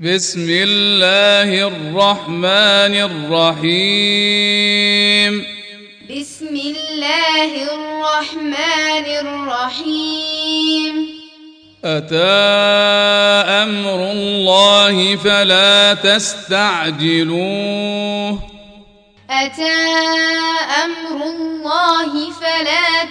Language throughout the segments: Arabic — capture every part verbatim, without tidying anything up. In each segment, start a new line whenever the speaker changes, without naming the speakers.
بسم الله الرحمن الرحيم
بسم الله الرحمن الرحيم
أتى أمر الله فلا تستعجلوه
أتى أمر الله فلا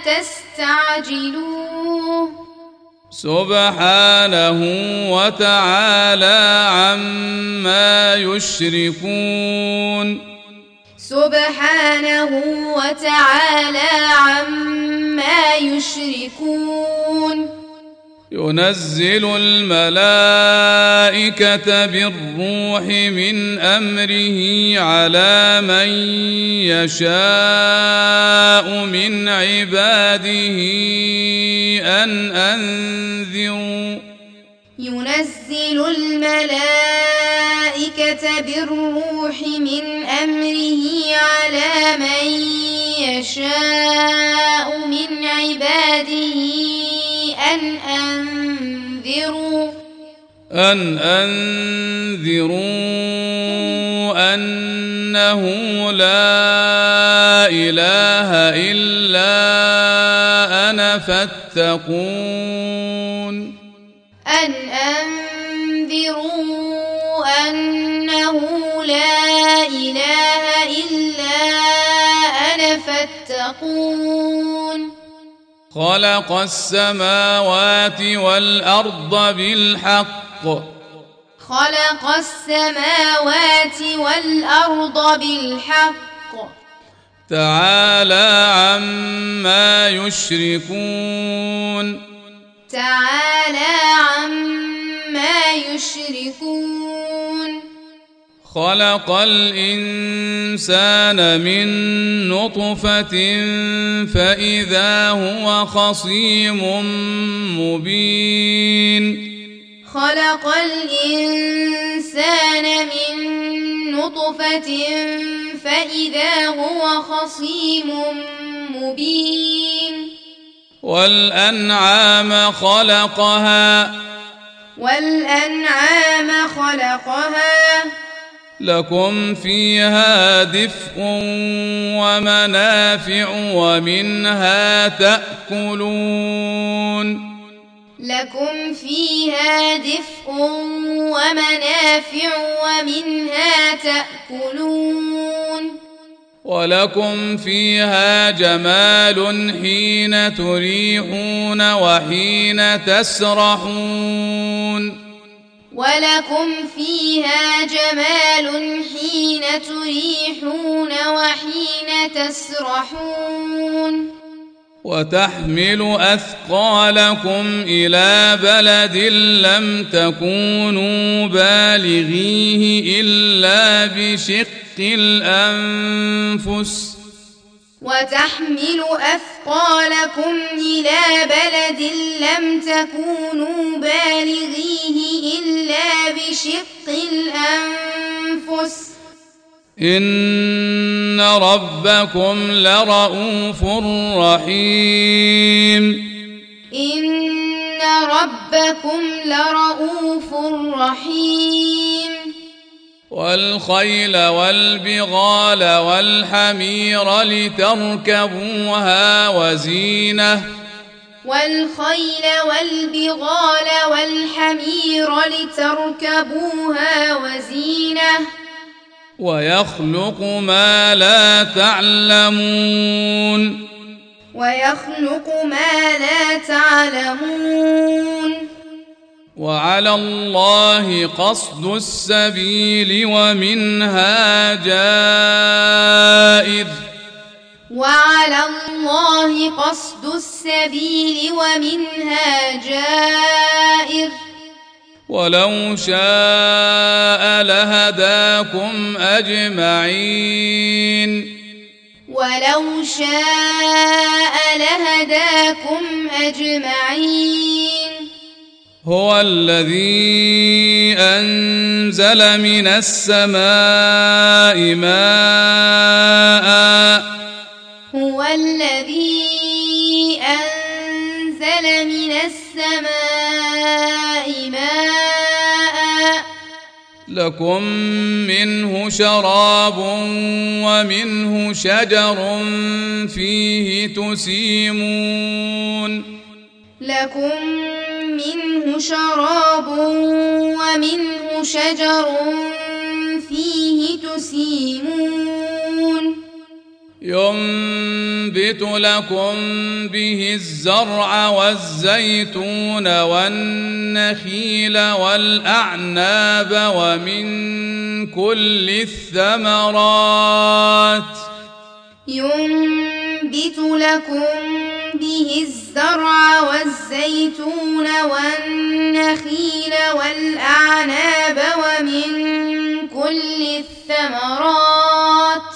تستعجلوه
سبحانه وتعالى عما يشركون
سبحانه وتعالى عما يشركون
ينزل الملائكة بالروح من أمره على من يشاء من عباده أن أنذروا
ينزل الملائكة بالروح من أمره على من يشاء من عباده أن أنذروا
أن أنذروا أنه لا إله إلا أنا فاتقون
أن أنذروا أنه لا إله إلا أنا فاتقون
خلق السماوات والأرض بالحق
خلق السماوات والأرض بالحق
تعالى عما يشركون
تعالى عما يشركون
خلق الإنسان من نطفة فإذا هو خصيم مبين
خلق الإنسان من نطفة فإذا هو خصيم مبين
والأنعام خلقها
والأنعام خلقها
لكم فيها دفء ومنافع ومنها تأكلون
لكم فيها دفء ومنافع ومنها تأكلون
ولكم فيها جمال حين تريحون وحين تسرحون
ولكم فيها جمال حين تريحون وحين تسرحون
وتحمل أثقالكم إلى بلد لم تكونوا بالغيه إلا بشق الأنفس
وتحمل أثقالكم إلى بلد لم تكونوا بالغيه إلا بشق الأنفس
إن ربكم لرؤوف رحيم
إن ربكم لرؤوف رحيم
والخيل والبغال والحمير لتركبوها وزينة
والخيل والبغال والحمير لتركبوها وزينة
ويخلق ما لا تعلمون
ويخلق ما لا تعلمون
وعلى الله قصد السبيل ومنها جائر
وعلى الله قصد السبيل ومنها جائر
ولو شاء لهداكم أجمعين
ولو شاء لهداكم أجمعين
هو الذي أنزل من السماء ماء
هو الذي أنزل من السماء ماء
لكم منه شراب ومنه شجر فيه تسيمون
لكم منه شراب ومنه شجر فيه تسيمون
ينبت لكم به الزرع والزيتون والنخيل والأعناب ومن كل الثمرات
ينبت لكم به الزرع والزيتون والنخيل والأعناب ومن كل الثمرات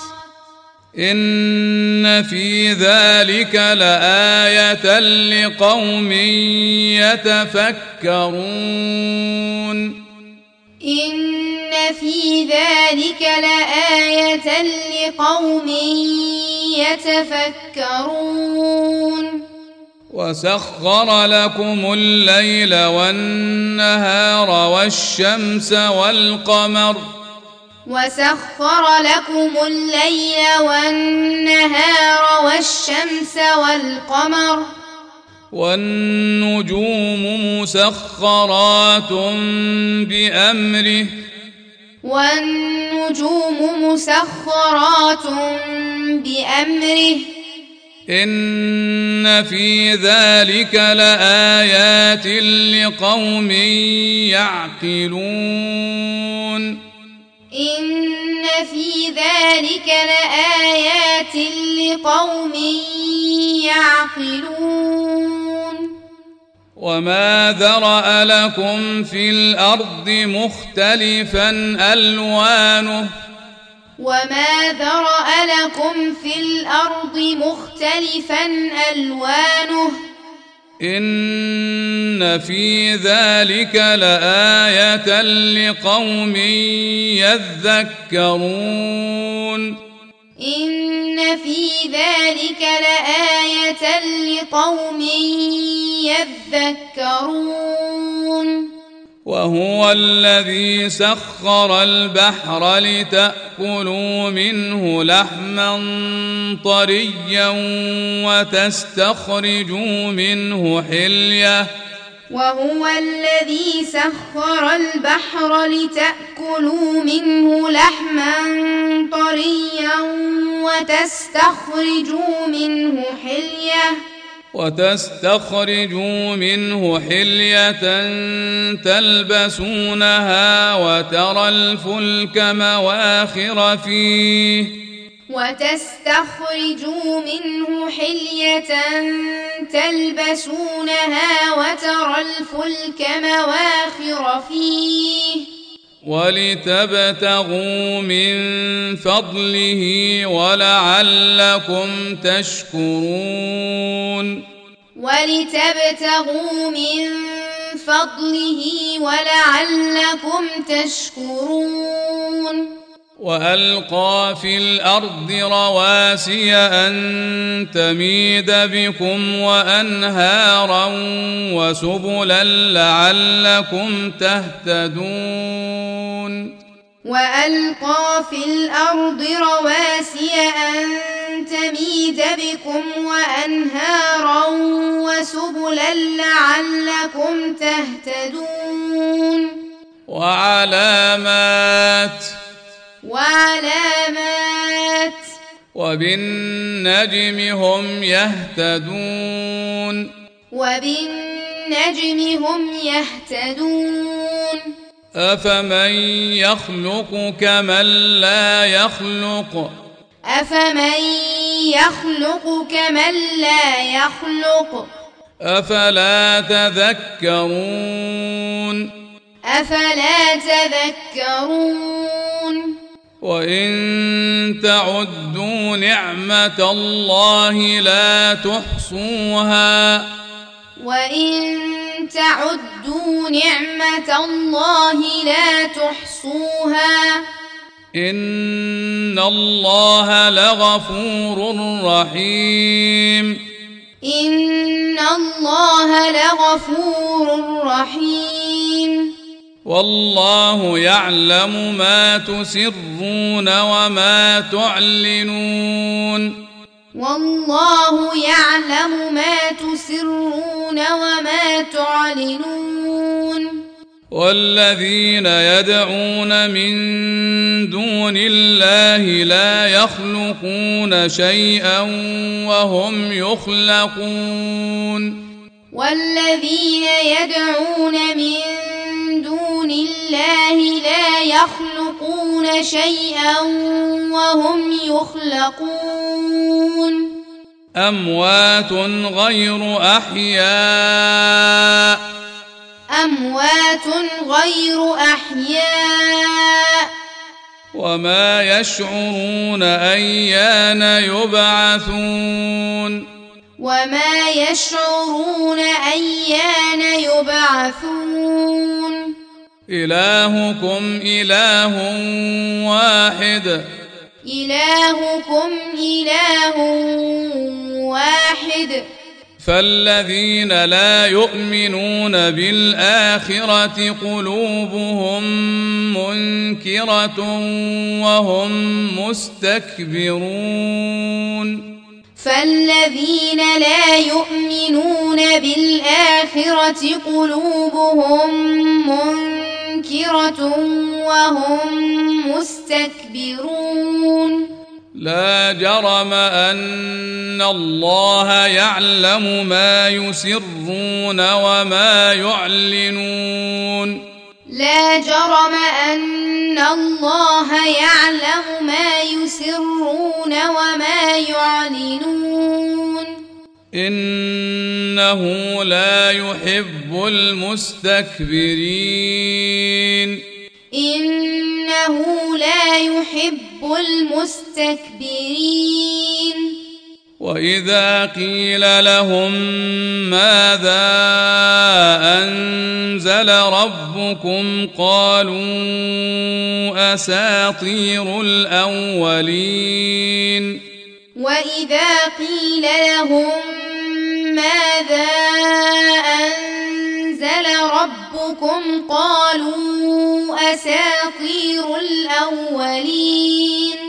إن في ذلك لآية لقوم يتفكرون
إن في ذلك لآية لقوم يتفكرون
وسخر لكم الليل والنهار والشمس والقمر
وسخر لكم الليل والنهار والشمس والقمر
والنجوم مسخرات بأمره
والنجوم مسخرات بأمره
إن في ذلك لآيات لقوم يعقلون
إن في ذلك لآيات لقوم يعقلون
وما ذرأ لكم في الأرض مختلفا ألوانه
وما ذرأ لكم في الأرض مختلفا ألوانه
إن في ذلك لآية لقوم يذكرون
إن في ذلك لآية لقوم يذكرون
وهو الذي سخر البحر لتأكلوا منه لحما طريا وتستخرجوا منه حلية
وهو الذي سخر البحر لتأكلوا منه لحما طريا وتستخرجوا منه حلية
وتستخرجوا منه حلية تلبسونها وترى الفلك مواخر فيه
وتستخرجوا منه حلية تلبسونها وترى الفلك مواخر فيه
ولتبتغوا من فضله ولعلكم تشكرون
ولتبتغوا من فضله ولعلكم تشكرون
وألقى في الأرض رواسي أن تميد بكم وأنهارا وسبلا لعلكم تهتدون
وألقى في الأرض رواسي أن تميد بكم وأنهارا وسبلا لعلكم تهتدون
وعلامات
وعلامات
وبالنجم هم يهتدون
وبالنجم هم يهتدون
أفمن يخلق كمن لا يخلق
أفمن يخلق كمن لا يخلق
أفلا تذكرون
أفلا تذكرون
وإن تعدوا نعمة الله لا تحصوها
وإن تعدوا نعمة الله لا تحصوها
إن الله لغفور رحيم
إن الله لغفور رحيم
والله يعلم ما تسرون وما تعلنون
والله يعلم ما تسرون وما تعلنون
والذين يدعون من دون الله لا يخلقون شيئا وهم يخلقون
والذين يدعون من دون الله لا يخلقون شيئا وهم يخلقون
أموات غير أحياء
أموات غير أحياء
وما يشعرون أيان يبعثون
وما يشعرون أيان يبعثون
إلهكم إله واحد
إلهكم إله واحد
فالذين لا يؤمنون بالآخرة قلوبهم منكرة وهم مستكبرون
فالذين لا يؤمنون بالآخرة قلوبهم منكرة وهم مستكبرون
لا جرم أن الله يعلم ما يسرون وما يعلنون
لا جرم أن الله يعلم ما يسرون وما يعلنون
إنه لا يحب المستكبرين
إنه لا يحب المستكبرين
وإذا قيل لهم ماذا أنزل ربكم قالوا أساطير الأولين
وإذا قيل لهم ماذا أنزل ربكم قالوا أساطير الأولين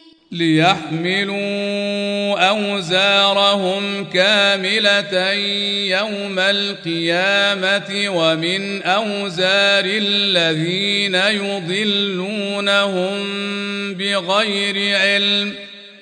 ليحملوا أوزارهم كاملة يوم القيامة ومن أوزار الذين يضلونهم بغير علم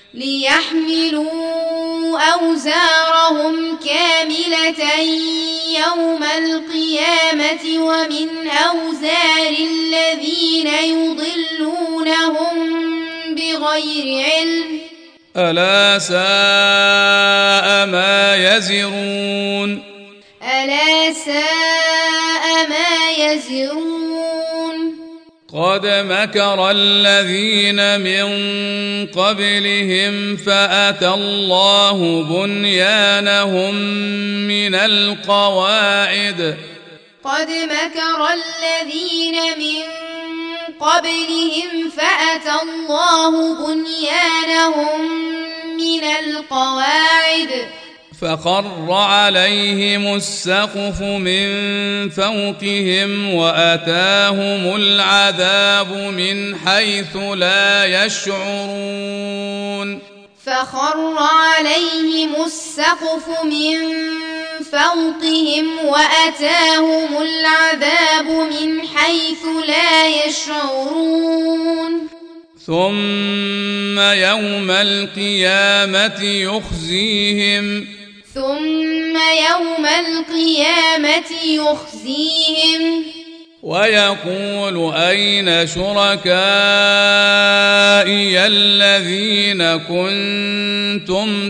ليحملوا أوزارهم كاملة يوم القيامة ومن أوزار الذين يضلونهم بغير علم
ألا ساء ما يزرون
ألا ساء ما يزرون
قد مكر الذين من قبلهم فأتى الله بنيانهم من القواعد
قد مكر الذين من قبلهم فأتى الله بنيانهم من القواعد
فخر عليهم السقف من فوقهم وأتاهم العذاب من حيث لا يشعرون
فخر عليهم السقف من فوقهم وأتاهم العذاب من حيث لا يشعرون
ثم يوم القيامة يخزيهم
ثم يوم القيامة يخزيهم
ويقول أين شركائي الذين كنتم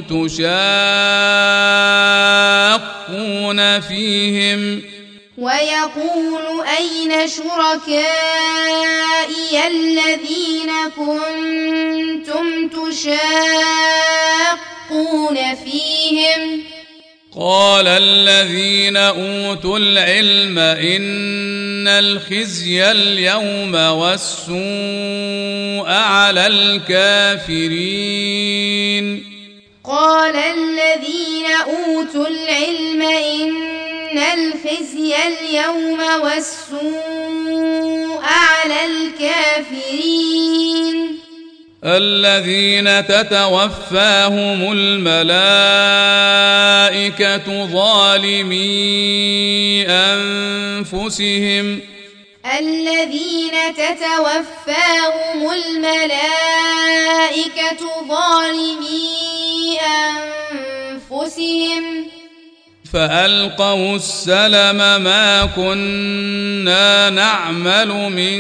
تشاقون فيهم
ويقول أين شركائي الذين كنتم تشاقون فيهم
قال الذين أوتوا العلم إن الخزي اليوم والسوء على الكافرين
قال الذين أوتوا العلم إن الخزي اليوم والسوء على الكافرين
الذين تتوفاهم الملائكة ظالمي أنفسهم
الذين تتوفاهم الملائكة ظالمي أنفسهم
فألقوا السلم ما كنا نعمل من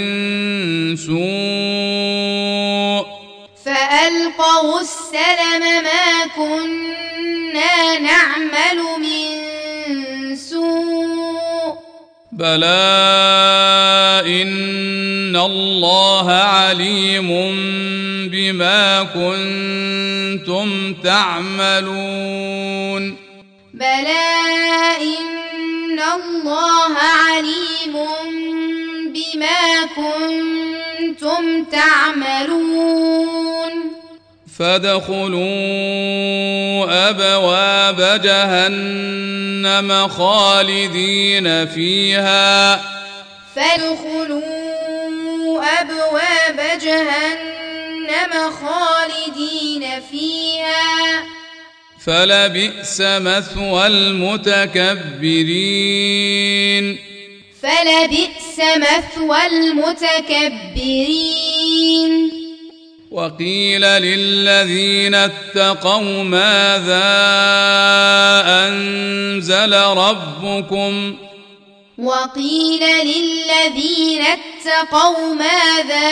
سوء
فألقوا السلم ما كنا نعمل من سوء
بلى إن الله عليم بما كنتم تعملون
بلى إن الله عليم بما كنتم تعملون
فادخلوا أبواب جهنم خالدين فيها
فادخلوا أبواب جهنم خالدين فيها
فلبئس مثوى المتكبرين
فلبئس مثوى المتكبرين
وقيل للذين اتقوا ماذا أنزل ربكم
وقيل للذين اتقوا ماذا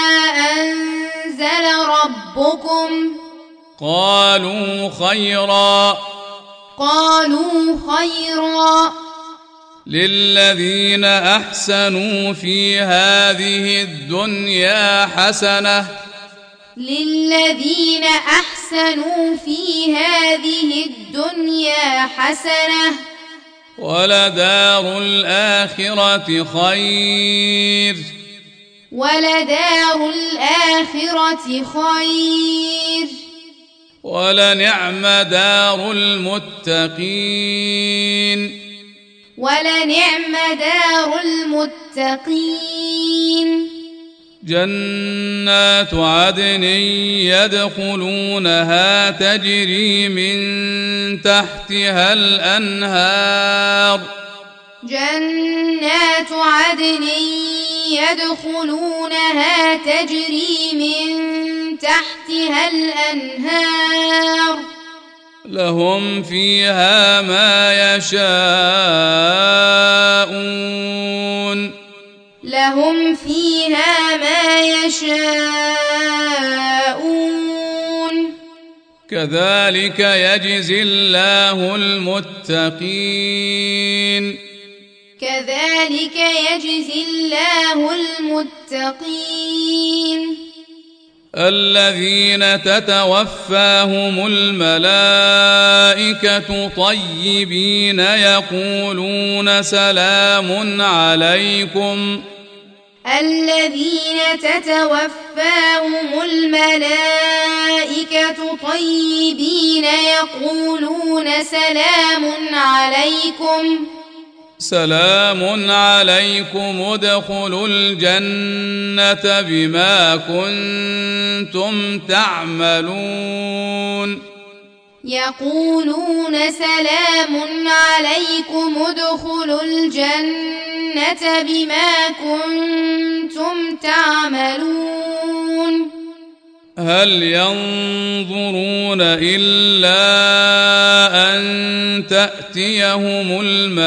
أنزل ربكم
قالوا خيرا
قالوا خيرا
للذين أحسنوا في هذه الدنيا حسنة
للذين أحسنوا في هذه الدنيا حسنة
ولدار الآخرة خير
ولدار الآخرة خير
ولنعم دار المتقين
ولنعم دار المتقين
جنات عدن يدخلونها تجري من تحتها الأنهار
جنات عدن يدخلونها تجري من تحتها الأنهار
لهم فيها ما يشاءون
لهم فيها ما يشاءون
كذلك يجزي الله المتقين
كذلك يجزي الله المتقين
الذين تتوفاهم الملائكة طيبين يقولون سلام عليكم
الذين تتوفاهم الملائكة طيبين يقولون سلام عليكم
سلام عليكم ادخلوا الجنة بما كنتم تعملون
يقولون سلام عليكم ادخلوا الجنة بما كنتم تعملون
هل ينظرون إلا أن تأتيهم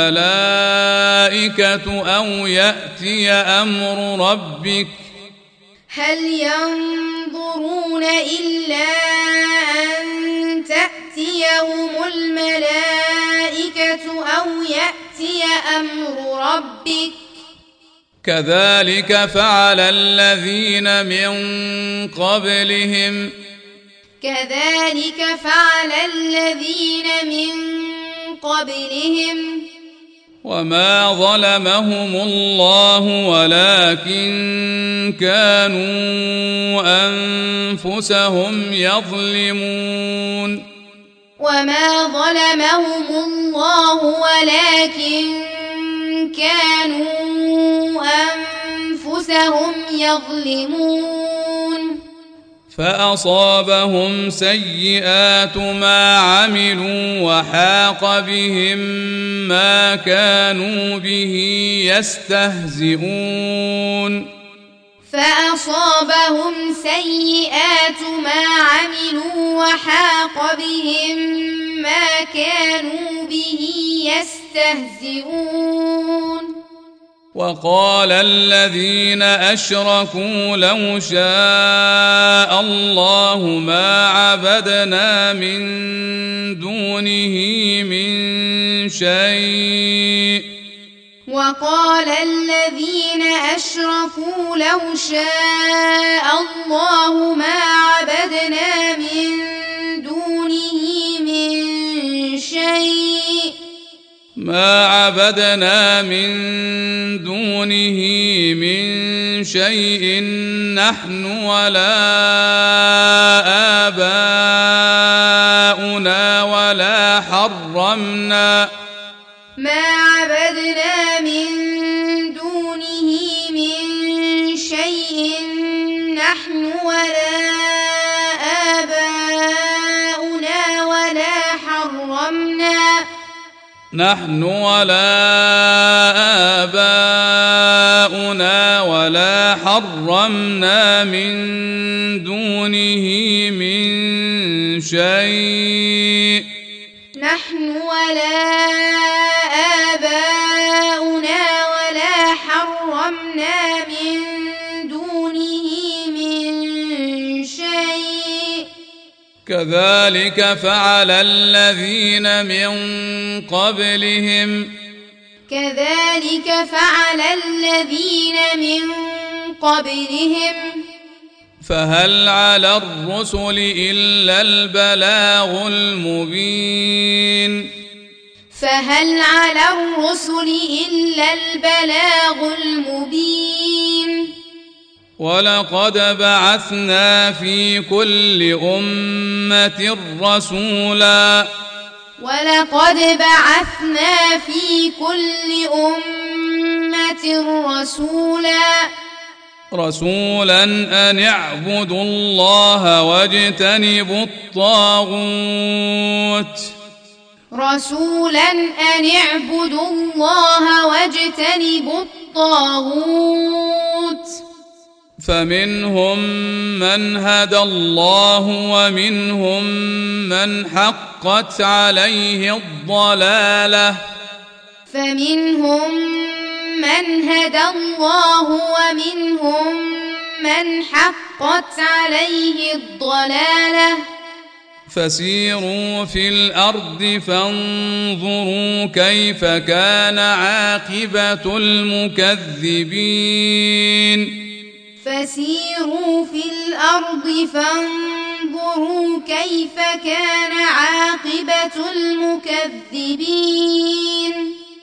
الملائكة أو يأتي أمر ربك
هل ينظرون إلا أن تأتيهم الملائكة أو يأتي أمر ربك
كذلك فعل الذين من قبلهم
كذلك فعل الذين من قبلهم
وما ظلمهم الله ولكن كانوا أنفسهم يظلمون
وما ظلمهم الله ولكن كانوا أنفسهم يظلمون
فأصابهم سيئات ما عملوا وحاق بهم ما كانوا به يستهزئون
فأصابهم سيئات ما عملوا وحاق بهم ما كانوا به يستهزئون
وقال الذين أشركوا لو شاء الله ما عبدنا من دونه من شيء
وقال الذين أشركوا لو شاء الله ما عبدنا من دونه من شيء
ما عبدنا من دونه من شيء نحن ولا آباؤنا ولا حرمنا
ما عبدنا من دونه من شيء نحن ولا آباؤنا ولا حرمنا
نحن ولا آباؤنا ولا حرمنا من دونه من شيء
نحن ولا آباؤنا ولا حرمنا من دونه من شيء
كذلك فعل الذين من قبلهم
كذلك فعل الذين من قبلهم
فهل على الرسل إلا البلاغ المبين
فهل على الرسل إلا البلاغ المبين
ولقد بعثنا في كل أمة رسولا
ولقد بعثنا في كل أمة رسولا
رسولا أن اعبدوا الله واجتنبوا الطاغوت
رسولا أن اعبدوا الله واجتنبوا الطاغوت
فمنهم من هدى الله ومنهم من حقت عليه الضلالة
فمنهم من هدى الله ومنهم من حقت عليه الضلالة
فسيروا في الأرض فانظروا كيف كان عاقبة المكذبين
فسيروا في الأرض فانظروا كيف كان عاقبة المكذبين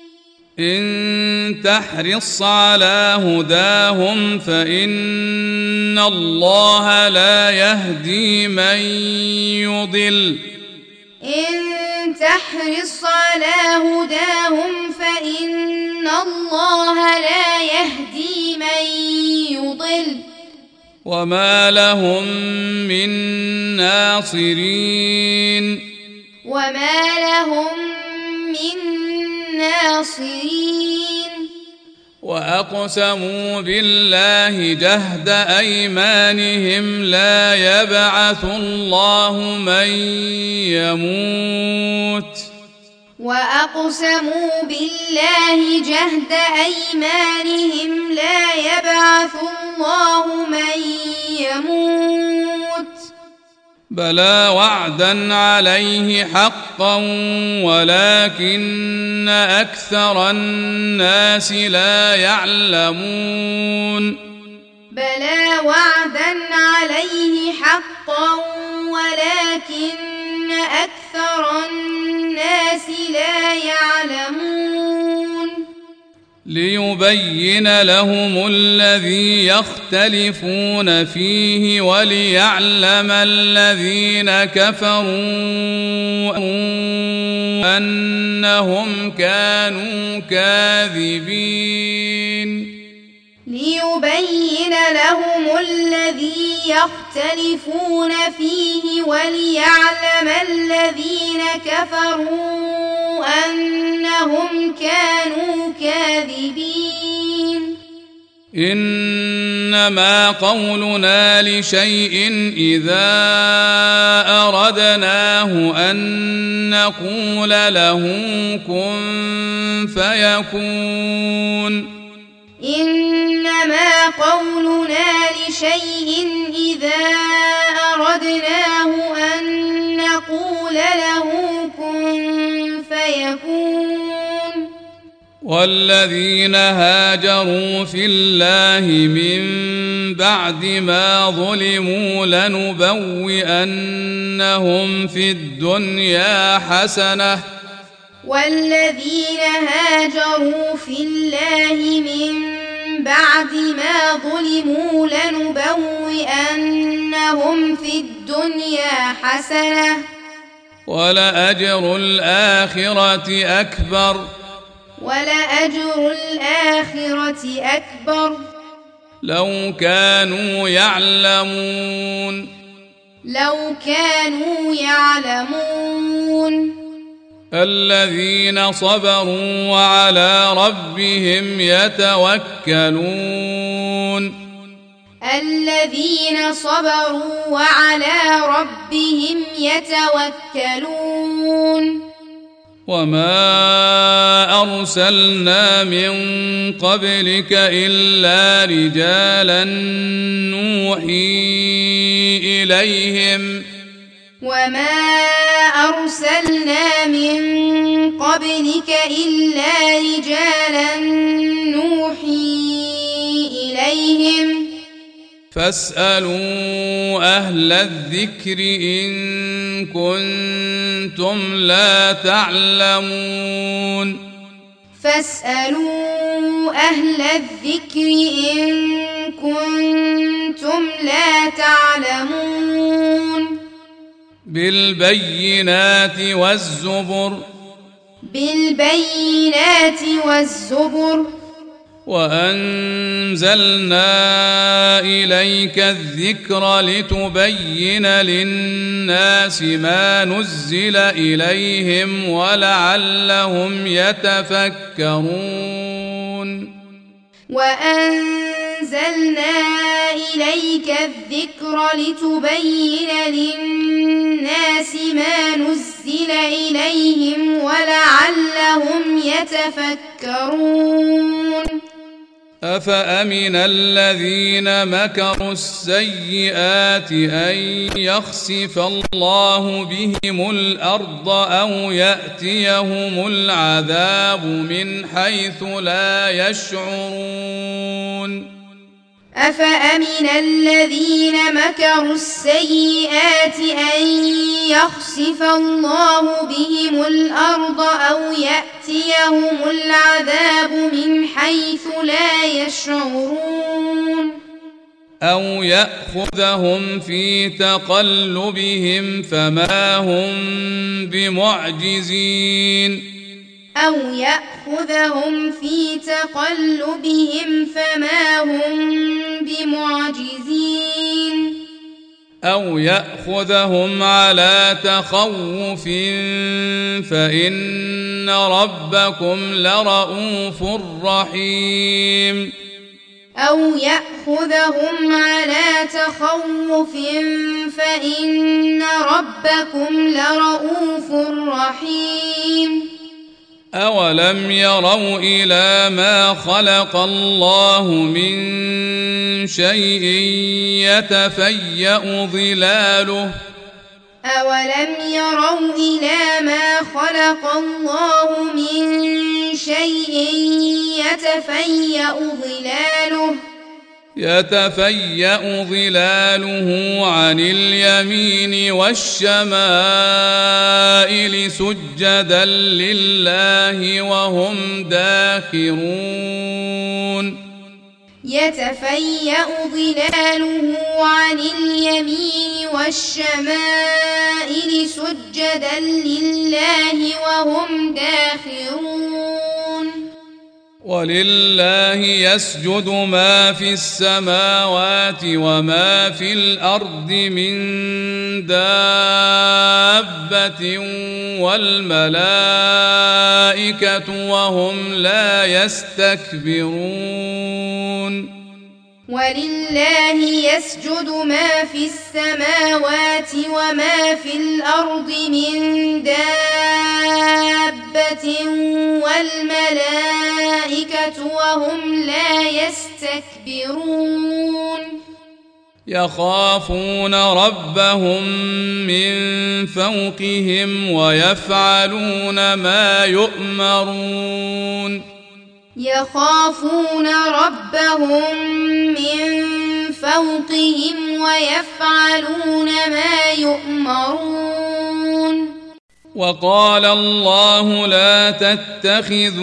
إن تحرص على هداهم فإن الله لا يهدي من يضل
إن تحرص على هداهم فإن الله لا يهدي من يضل
وما لهم من ناصرين
وما لهم من ناصرين
وأقسموا بالله جهد أيمانهم لا يبعث الله من يموت
وأقسموا بالله جهد أيمانهم لا يبعث الله من يموت
بلى وعدا عليه حقا ولكن أكثر الناس لا يعلمون
بلى وعدا عليه حقا ولكن أكثر الناس لا يعلمون
ليبين لهم الذي يختلفون فيه وليعلم الذين كفروا أنهم كانوا كاذبين
ليبين لهم الذي يختلفون فيه وليعلم الذين كفروا أنهم كانوا كاذبين
إنما قولنا لشيء إذا أردناه أن نقول له كن فيكون
إنما قولنا لشيء إذا أردناه أن نقول له كن فيكون
والذين هاجروا في الله من بعد ما ظلموا لنبوئنهم في الدنيا حسنة
والذين هاجروا في الله من بعد ما ظلموا لنبوئنهم في الدنيا حسنة
ولأجر الآخرة أكبر
ولأجر الآخرة أكبر
لو كانوا يعلمون
لو كانوا يعلمون
الذين صبروا وعلى ربهم يتوكلون
الذين صبروا وعلى ربهم يتوكلون
وما أرسلنا من قبلك إلا رجالا نوحي إليهم
وما أرسلنا من قبلك إلا رجالا نوحي إليهم
فاسألوا أهل الذكر إن كنتم لا تعلمون
فاسألوا أهل الذكر إن كنتم لا تعلمون
بالبينات والزبر
بالبينات والزبر
وأنزلنا إليك الذكر لتبين للناس ما نزل إليهم ولعلهم يتفكرون
وأنزلنا إليك الذكر لتبين للناس ما نزل إليهم ولعلهم يتفكرون
أفأمن الذين مكروا السيئات أن يخسف الله بهم الأرض أو يأتيهم العذاب من حيث لا يشعرون
أفأمن الذين مكروا السيئات أن يخسف الله بهم الأرض أو يأتيهم العذاب من حيث لا يشعرون
أو يأخذهم في تقلبهم فما هم بمعجزين
أو يأخذهم في تقلبهم فما هم بمعجزين
أو يأخذهم على تخوف فإن ربكم لرؤوف رحيم
أو يأخذهم على تخوف فإن ربكم لرؤوف رحيم
أولم يروا إلى ما خلق الله من شيء يتفيأ ظلاله
أولم يروا إلى ما خلق الله من شيء يتفيأ ظلاله
يتفيأ ظلاله عن اليمين والشمائل سجدا لله وهم داخرون
يتفيأ ظلاله عن اليمين والشمائل سجدا لله وهم داخرون
ولله يسجد ما في السماوات وما في الأرض من دابة والملائكة وهم لا يستكبرون
ولله يسجد ما في السماوات وما في الأرض من دابة والملائكة وهم لا يستكبرون
يخافون ربهم من فوقهم ويفعلون ما يؤمرون
يخافون ربهم من فوقهم ويفعلون ما يؤمرون
وقال الله لا تتخذوا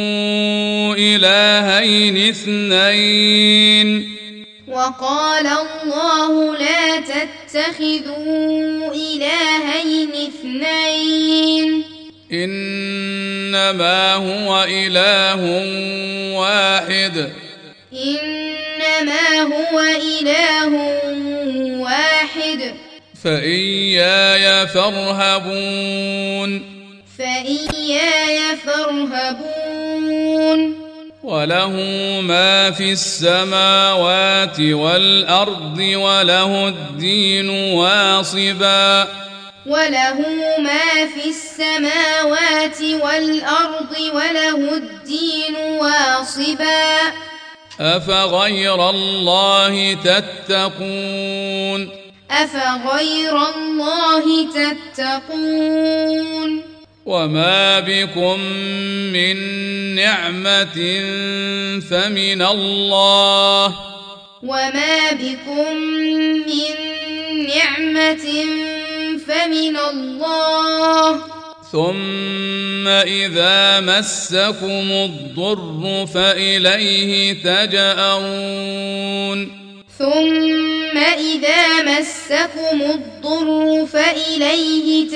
إلهين اثنين
وقال الله لا تتخذوا إلهين اثنين
إنما هو إله واحد
إنما هو إله واحد
فإياي فارهبون
فإياي فارهبون
وله ما في السماوات والأرض وله الدين واصبا
وله ما في السماوات والأرض وله الدين واصبا
أفغير الله تتقون
أفغير الله تتقون
وما بكم من نعمة فمن الله
وما بكم من نعمة فمن الله
ثم إذا مسكم الضر فإليه تجأرون
ثم إذا مسكم الضر فإليه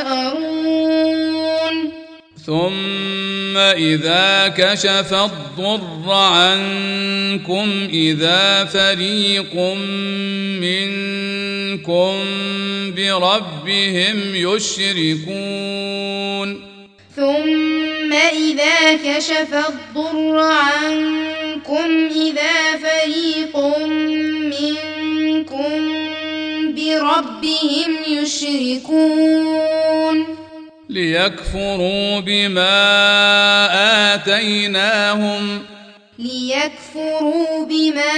تجأرون
ثم إذا كشف الضر عنكم إذا فريق منكم بربهم يشركون
ثم إذا كشف الضر عنكم إذا فريق منكم بربهم يشركون
ليكفروا بما آتيناهم
ليكفروا بما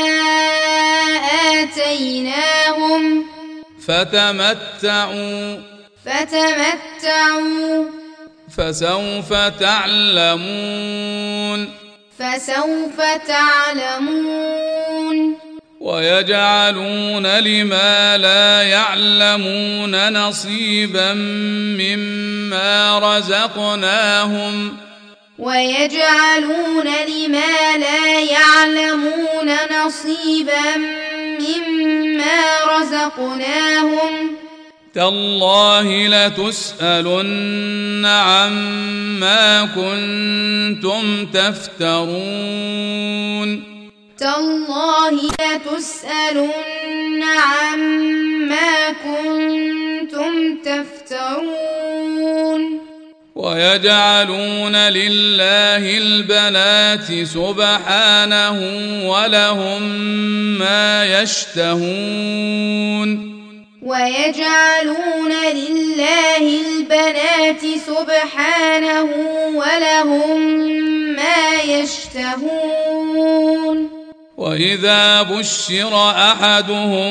آتيناهم
فتمتعوا
فتمتعوا
فسوف تعلمون
فسوف تعلمون
ويجعلون لما لا يعلمون نصيبا مما رزقناهم
ويجعلون لما لا يعلمون نصيبا مما رزقناهم
تالله لتسألن عما كنتم تفترون
تالله لتسألن عما كنتم تفترون
ويجعلون لله البنات سبحانه ولهم ما يشتهون
ويجعلون لله البنات سبحانه ولهم ما يشتهون
وإذا بشر أحدهم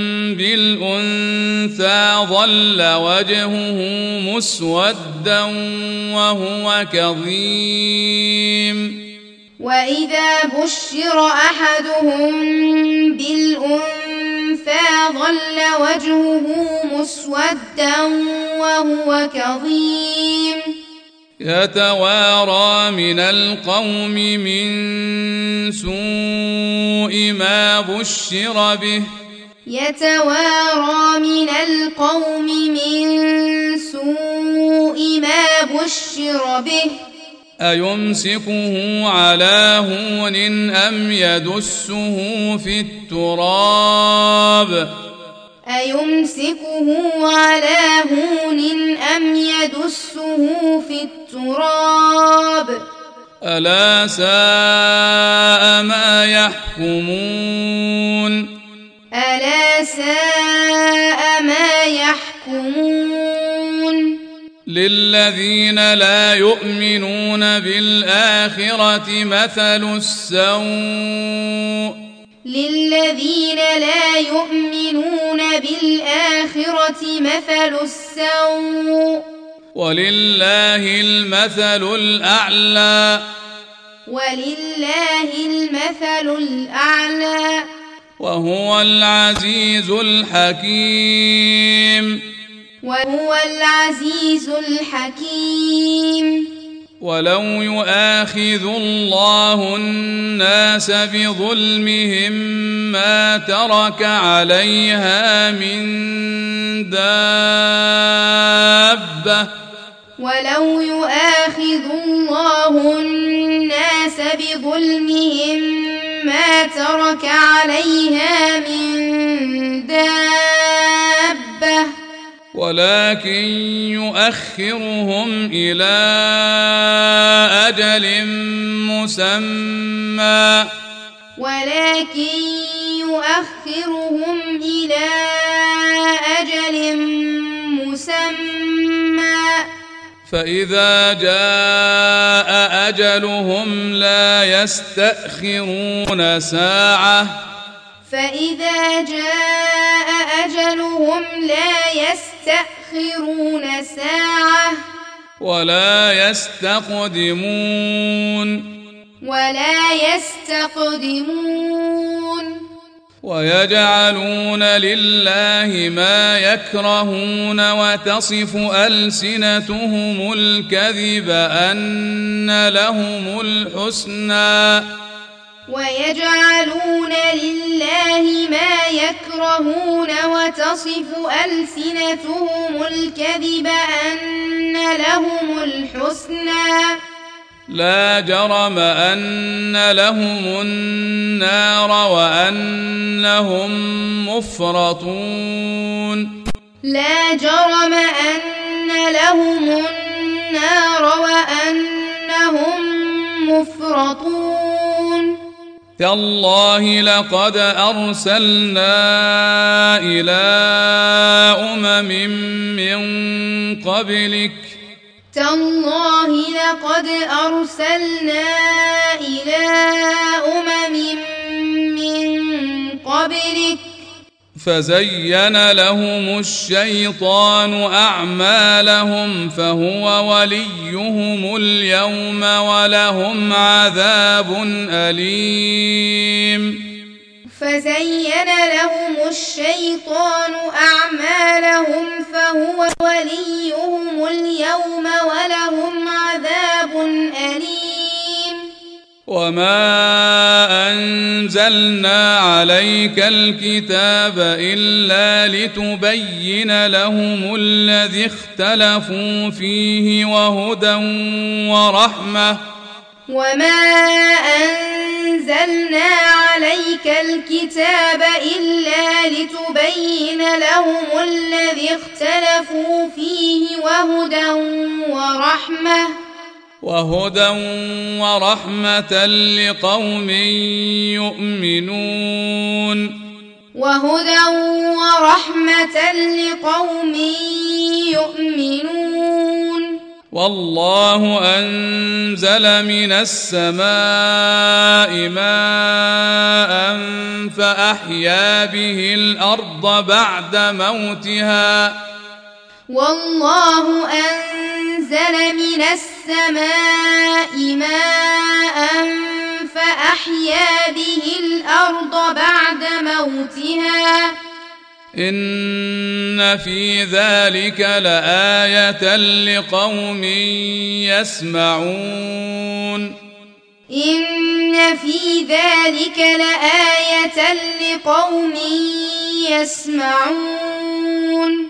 بالأنثى ظل وجهه مسودا وهو كظيم
وإذا بشر أحدهم بالأنثى ظل وجهه مسودا وهو كظيم
يتوارى من القوم من سوء ما بشر به
يتوارى من القوم من سوء ما بشر به
أيمسكه على هون أم يدسه في التراب
أيمسكه على هون أم يدسه في التراب
ألا ساء ما يحكمون
ألا ساء ما يحكمون
للذين لا يؤمنون بالآخرة مثل السوء
للذين لا يؤمنون بالآخرة مثل السوء
ولله المثل الأعلى
ولله المثل الأعلى
وهو العزيز الحكيم
وهو العزيز الحكيم
ولو يؤاخذ الله الناس بظلمهم ما ترك عليها من دابة
ولو يؤاخذ الله الناس بظلمهم ما ترك عليها من دابة
ولكن يؤخرهم إلى أجل مسمى
ولكن يؤخرهم إلى أجل مسمى
فإذا جاء أجلهم لا يستأخرون ساعة
فإذا جاء أجلهم لا يستأخرون ساعة
ولا يستقدمون
ولا يستقدمون
ويجعلون لله ما يكرهون وتصف ألسنتهم الكذب أن لهم الحسنى
ويجعلون لله ما يكرهون وتصف ألسنتهم الكذب أن لهم الحسنى
لا جرم أن لهم النار وأنهم مفرطون
لا جرم أن لهم النار وأنهم مفرطون
تالله لقد أرسلنا إلى أمم من قبلك
تالله لقد أرسلنا إلى أمم من قبلك
فزين لهم الشيطان أعمالهم فهو وليهم اليوم ولهم عذاب أليم
فزين لهم الشيطان أعمالهم فهو وليهم اليوم ولهم عذاب أليم
وما أنزلنا عليك الكتاب إلا لتبين لهم الذي اختلفوا فيه وهدى ورحمة
وما أنزلنا عليك الكتاب إلا لتبين لهم الذي اختلفوا فيه وهدى ورحمة
وهدى ورحمة لقوم يؤمنون
وهدى ورحمة لقوم يؤمنون
والله أنزل من السماء ماء فأحيا به الأرض بعد موتها
والله أنزل من السماء ماء فأحيا به الأرض بعد موتها
إن في ذلك لآية لقوم يسمعون
إن في ذلك لآية لقوم يسمعون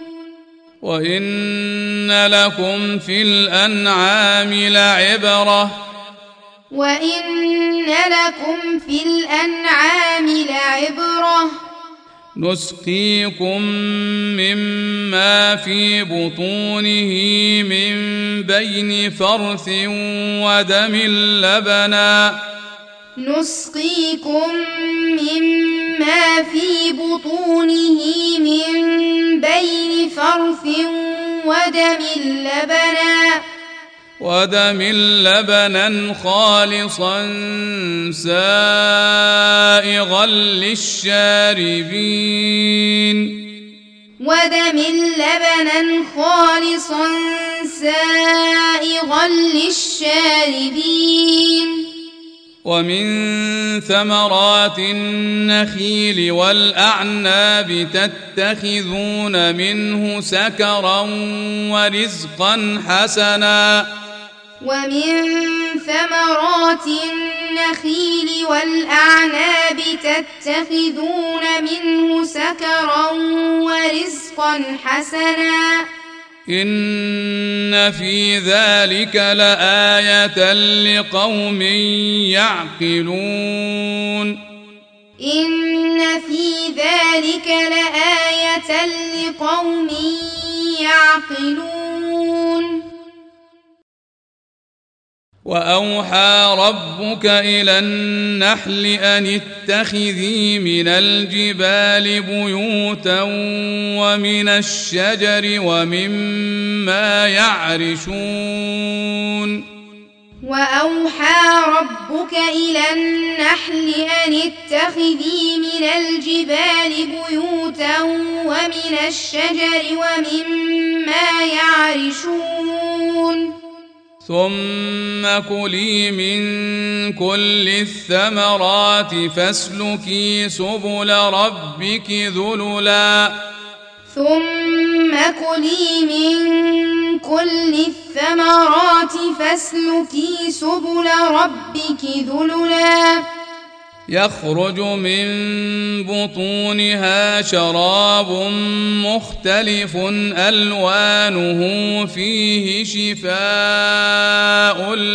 وإن لكم في الأنعام لعبرة
وإن لكم في الأنعام لعبرة
نسقيكم مما في بطونه من بين فرث ودم لبنا
نسقيكم مما في بطونه من بين فرث ودم لبنا
ودم لبنا خالصا سائغا للشاربين
ودم لبنا خالصا سائغا للشاربين
ومن ثمرات النخيل والأعناب تتخذون منه سكرا ورزقا حسنا
ومن ثمرات النخيل والأعناب تتخذون منه سكرا ورزقا حسنا
إن في ذلك لآية لقوم يعقلون
إن في ذلك لآية لقوم يعقلون
وأوحى ربك إلى النحل أن اتخذي من الجبال بيوتا ومن الشجر ومما يعرشون
وأوحى ربك إلى النحل أن اتخذي من الجبال بيوتا ومن الشجر ومما يعرشون
ثم كلي من كل الثمرات فاسلكي سبل ربك ذللا
ثم كلي من كل الثمرات فاسلكي سبل ربك ذللا
يخرج من بطونها شراب مختلف ألوانه فيه شفاء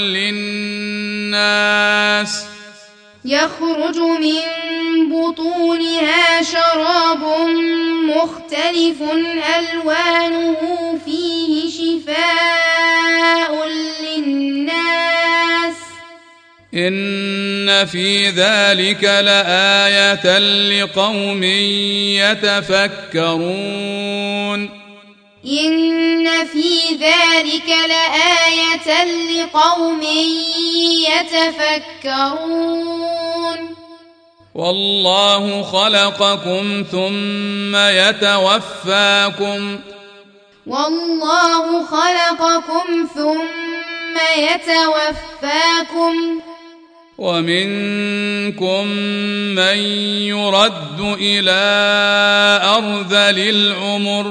للناس
يخرج من بطونها شراب مختلف ألوانه فيه شفاء للناس
إن في ذلك لآية لقوم يتفكرون
إن في ذلك لآية لقوم يتفكرون
والله خلقكم ثم يتوفاكم
والله خلقكم ثم يتوفاكم
ومنكم من يرد إلى أرذل العمر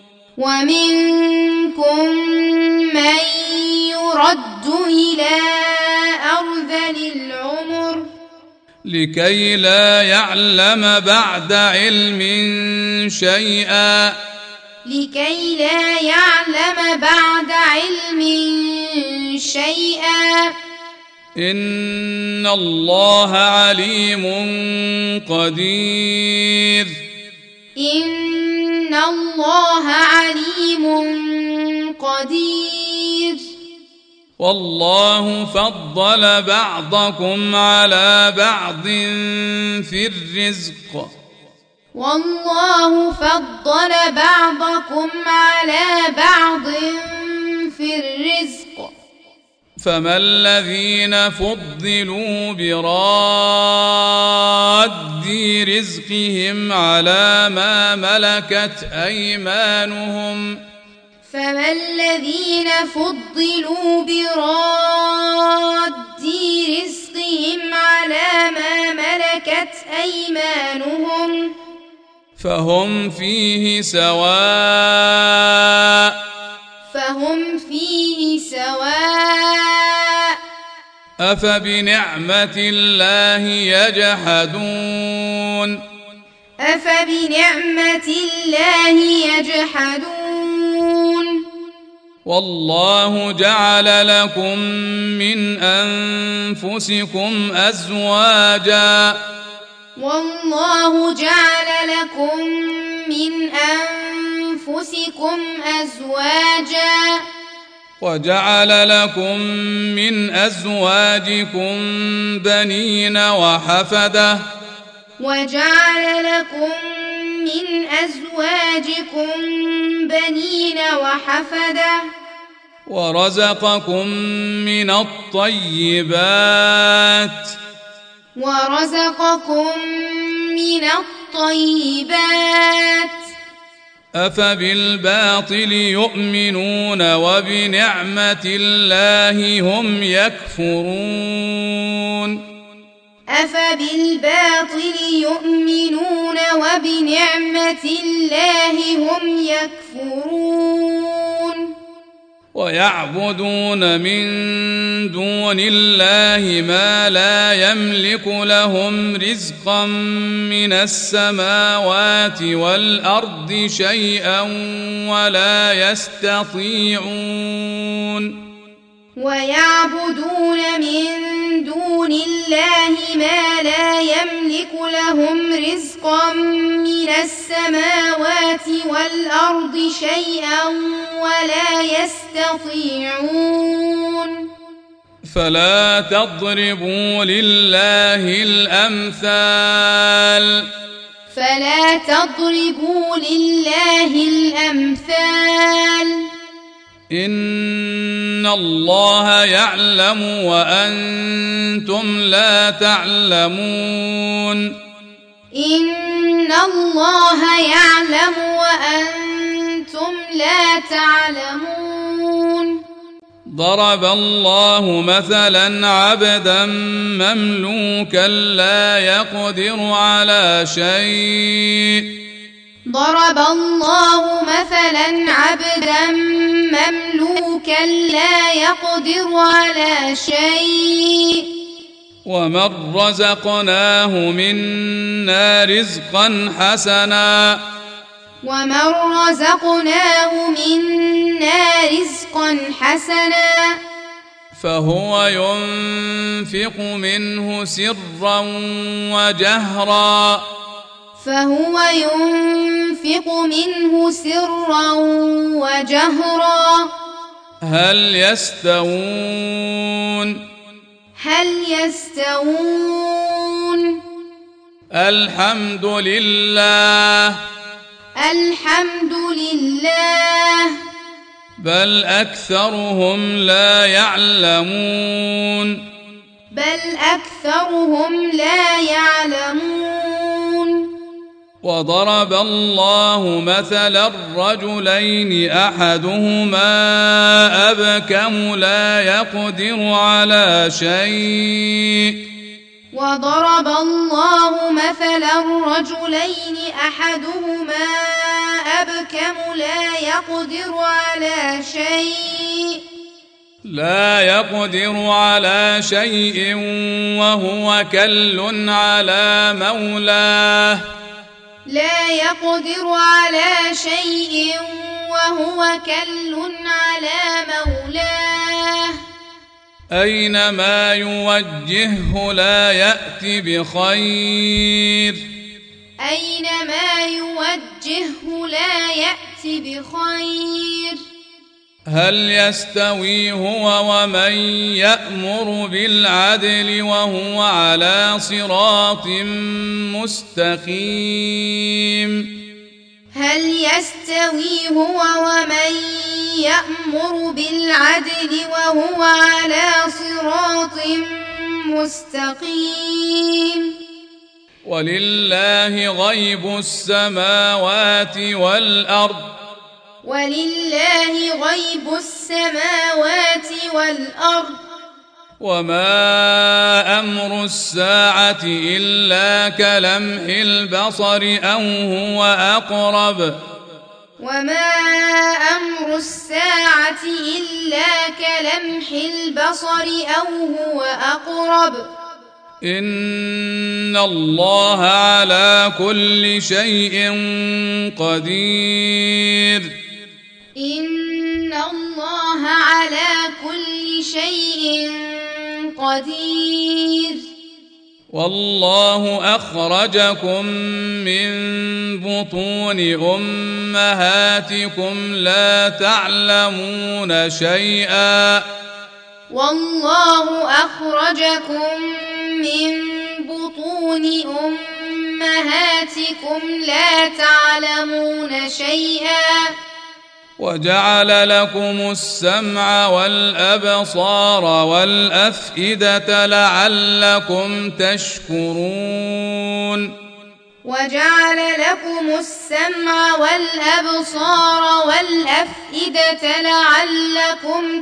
ومنكم من يرد إلى أرذل العمر
لكي لا يعلم بعد علم شيئا
لكي لا يعلم بعد علم شيئا
إن الله عليم قدير
إن الله عليم قدير
والله فضل بعضكم على بعض في الرزق
والله فضل بعضكم على بعض في الرزق
فما الذين فضلوا براد رزقهم على ما ملكت أيمانهم
فما الذين فضلوا براد رزقهم رزقهم على ما ملكت أيمانهم
فهم فيه سواء
فهم فيه سواء
أفبنعمة الله يجحدون
أفبنعمة الله يجحدون
والله جعل لكم من أنفسكم أزواجا
والله جعل لكم من أنفسكم أزواجا
وجعل لكم من أزواجكم بنين وحفدة
وجعل لكم من أزواجكم بنين وحفدة
ورزقكم من الطيبات
ورزقكم من الطيبات
أفبالباطل يؤمنون وبنعمة الله هم يكفرون
أفبالباطل يؤمنون وبنعمة الله هم يكفرون
ويعبدون من دون الله ما لا يملك لهم رزقا من السماوات والأرض شيئا ولا يستطيعون
ويعبدون من دون الله ما لا يملك لهم رزقا من السماوات والأرض شيئا ولا يستطيعون
فلا تضربوا لله الأمثال
فلا تضربوا لله الأمثال
إن الله يعلم وأنتم لا تعلمون
إن الله يعلم وأنتم لا تعلمون
ضرب الله مثلا عبدا مملوكا لا يقدر على شيء
ضرب الله مثلا عبدا مملوكا لا يقدر على شيء
ومن رزقناه منا رزقا حسنا
ومن رزقناه منا رزقا حسنا
فهو ينفق منه سرا وجهرا
فهو ينفق منه سرا وجهرا
هل يستوون
هل يستوون
الحمد لله
الحمد لله
بل أكثرهم لا يعلمون
بل أكثرهم لا يعلمون
وضرب الله مثلا رجلين أحدهما أبكم لا يقدر على شيء
وضرب الله مثلا رجلين أحدهما أبكم لا يقدر على شيء
لا يقدر على شيء وهو كل على مولاه
لا يقدر على شيء وهو كل على مولاه
أينما يوجهه لا يأتي بخير
أينما يوجهه لا يأتي بخير
هل يستوي هو ومن يأمر بالعدل وهو على صراط مستقيم
هل يستوي هو ومن يأمر بالعدل وهو على صراط مستقيم
ولله غيب السماوات والأرض
ولله غيب السماوات والأرض
وما أمر الساعة إلا كلمح البصر أو هو أقرب
وما أمر الساعة إلا كلمح البصر أو هو أقرب
إن الله على كل شيء قدير
إن الله على كل شيء قدير
والله أخرجكم من بطون أمهاتكم لا تعلمون شيئا
والله أخرجكم من بطون أمهاتكم لا تعلمون شيئا
وجعل لكم السمع والأبصار والأفئدة لعلكم تشكرون
وجعل لكم السمع والأبصار والأفئدة لعلكم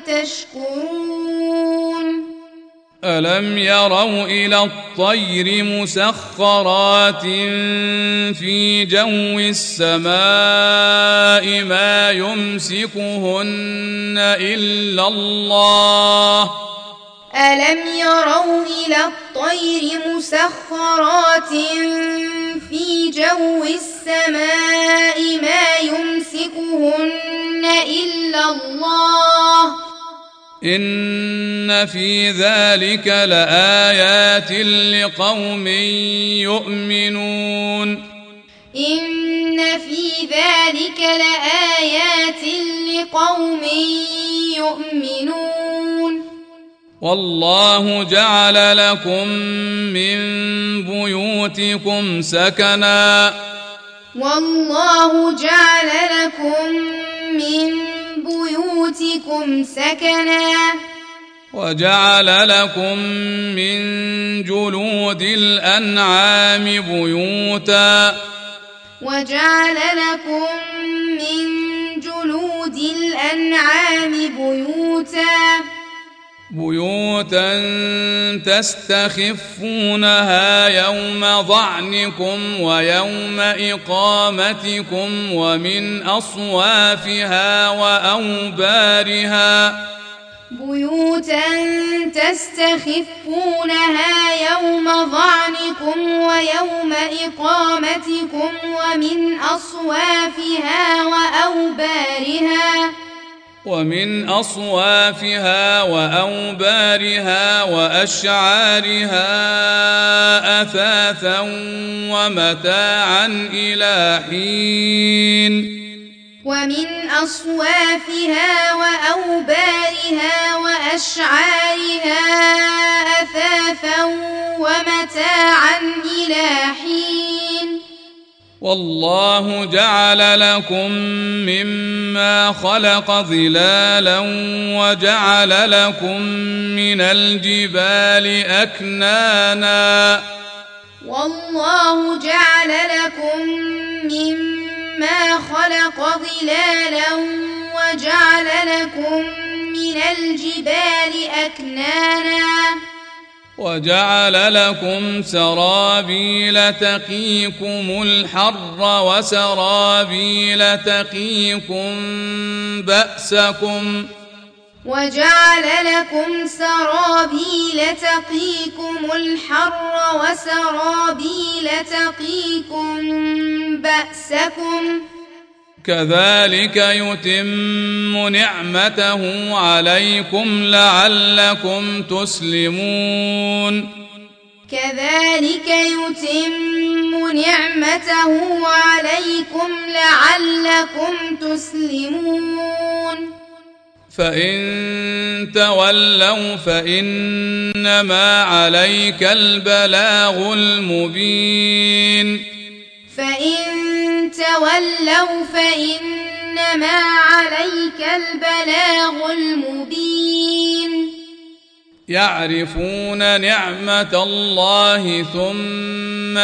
تشكرون
ألم يروا إلى الطير مسخرات في جو السماء ما يمسكهن إلا الله
ألم يروا إلى الطير مسخرات في جو السماء ما يمسكهن إلا الله
إن في ذلك لآيات لقوم يؤمنون
إن في ذلك لآيات لقوم يؤمنون
والله جعل لكم من بيوتكم سكنا
والله جعل لكم من بيوتكم سكنا
وجعل لكم من جلود الأنعام بيوتا
وجعل لكم من جلود الأنعام بيوتا
بيوتا تستخفونها يوم ظعنكم ويوم إقامتكم ومن أصوافها وأوبارها
بيوتا تستخفونها يوم ظعنكم ويوم إقامتكم ومن أصوافها وأوبارها
ومن أصوافها وأوبارها وأشعارها أثاثا ومتاعا إلى حين
ومن أصوافها وأوبارها وأشعارها أثاثا ومتاعا إلى حين
والله جعل لكم مما خلق ظلالا وجعل لكم من الجبال أكنانا
والله جعل لكم مما خلق ظلالا وجعل لكم من الجبال أكنانا
وجعل لكم سرابيل تقيكم الحر وسرابيل تقيكم بأسكم
وجعل لكم سرابيل تقيكم الحر وسرابيل تقيكم بأسكم
كذلك يتم نعمته عليكم لعلكم تسلمون
كذلك يتم نعمته عليكم لعلكم تسلمون
فإن تولوا فإنما عليك البلاغ المبين
فإن تولوا فإنما عليك البلاغ المبين
يعرفون نعمة الله ثم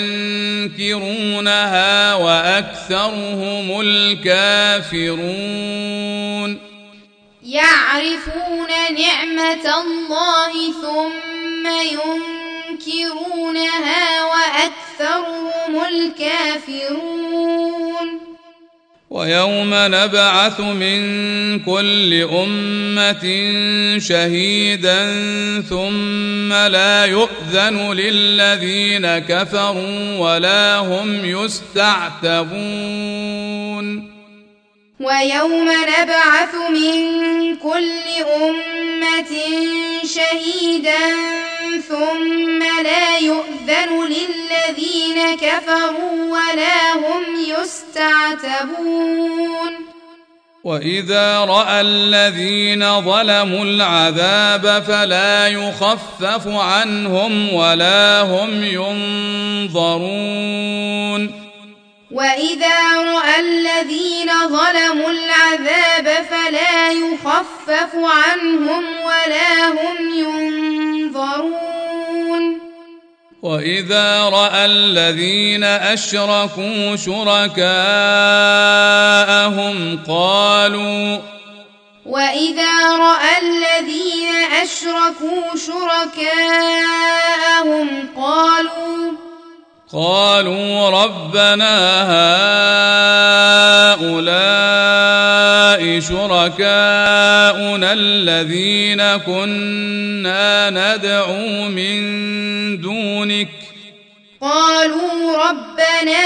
ينكرونها وأكثرهم الكافرون
يعرفون نعمة الله ثم ينكرونها وأكثرهم الكافرون
ويوم نبعث من كل أمة شهيدا ثم لا يؤذن للذين كفروا ولا هم يستعتبون
ويوم نبعث من كل أمة شهيدا ثم لا يؤذن للذين كفروا ولا هم يستعتبون
وإذا رأى الذين ظلموا العذاب فلا يخفف عنهم ولا هم ينظرون
وإذا رأى الذين ظلموا العذاب فلا يخفف عنهم ولا هم ينظرون
وإذا رأى الذين أشركوا شركاءهم قالوا
وإذا رأى الذين أشركوا شركاءهم قالوا
قالوا ربنا هؤلاء شركاؤنا الذين كنا ندعو من دونك
قالوا ربنا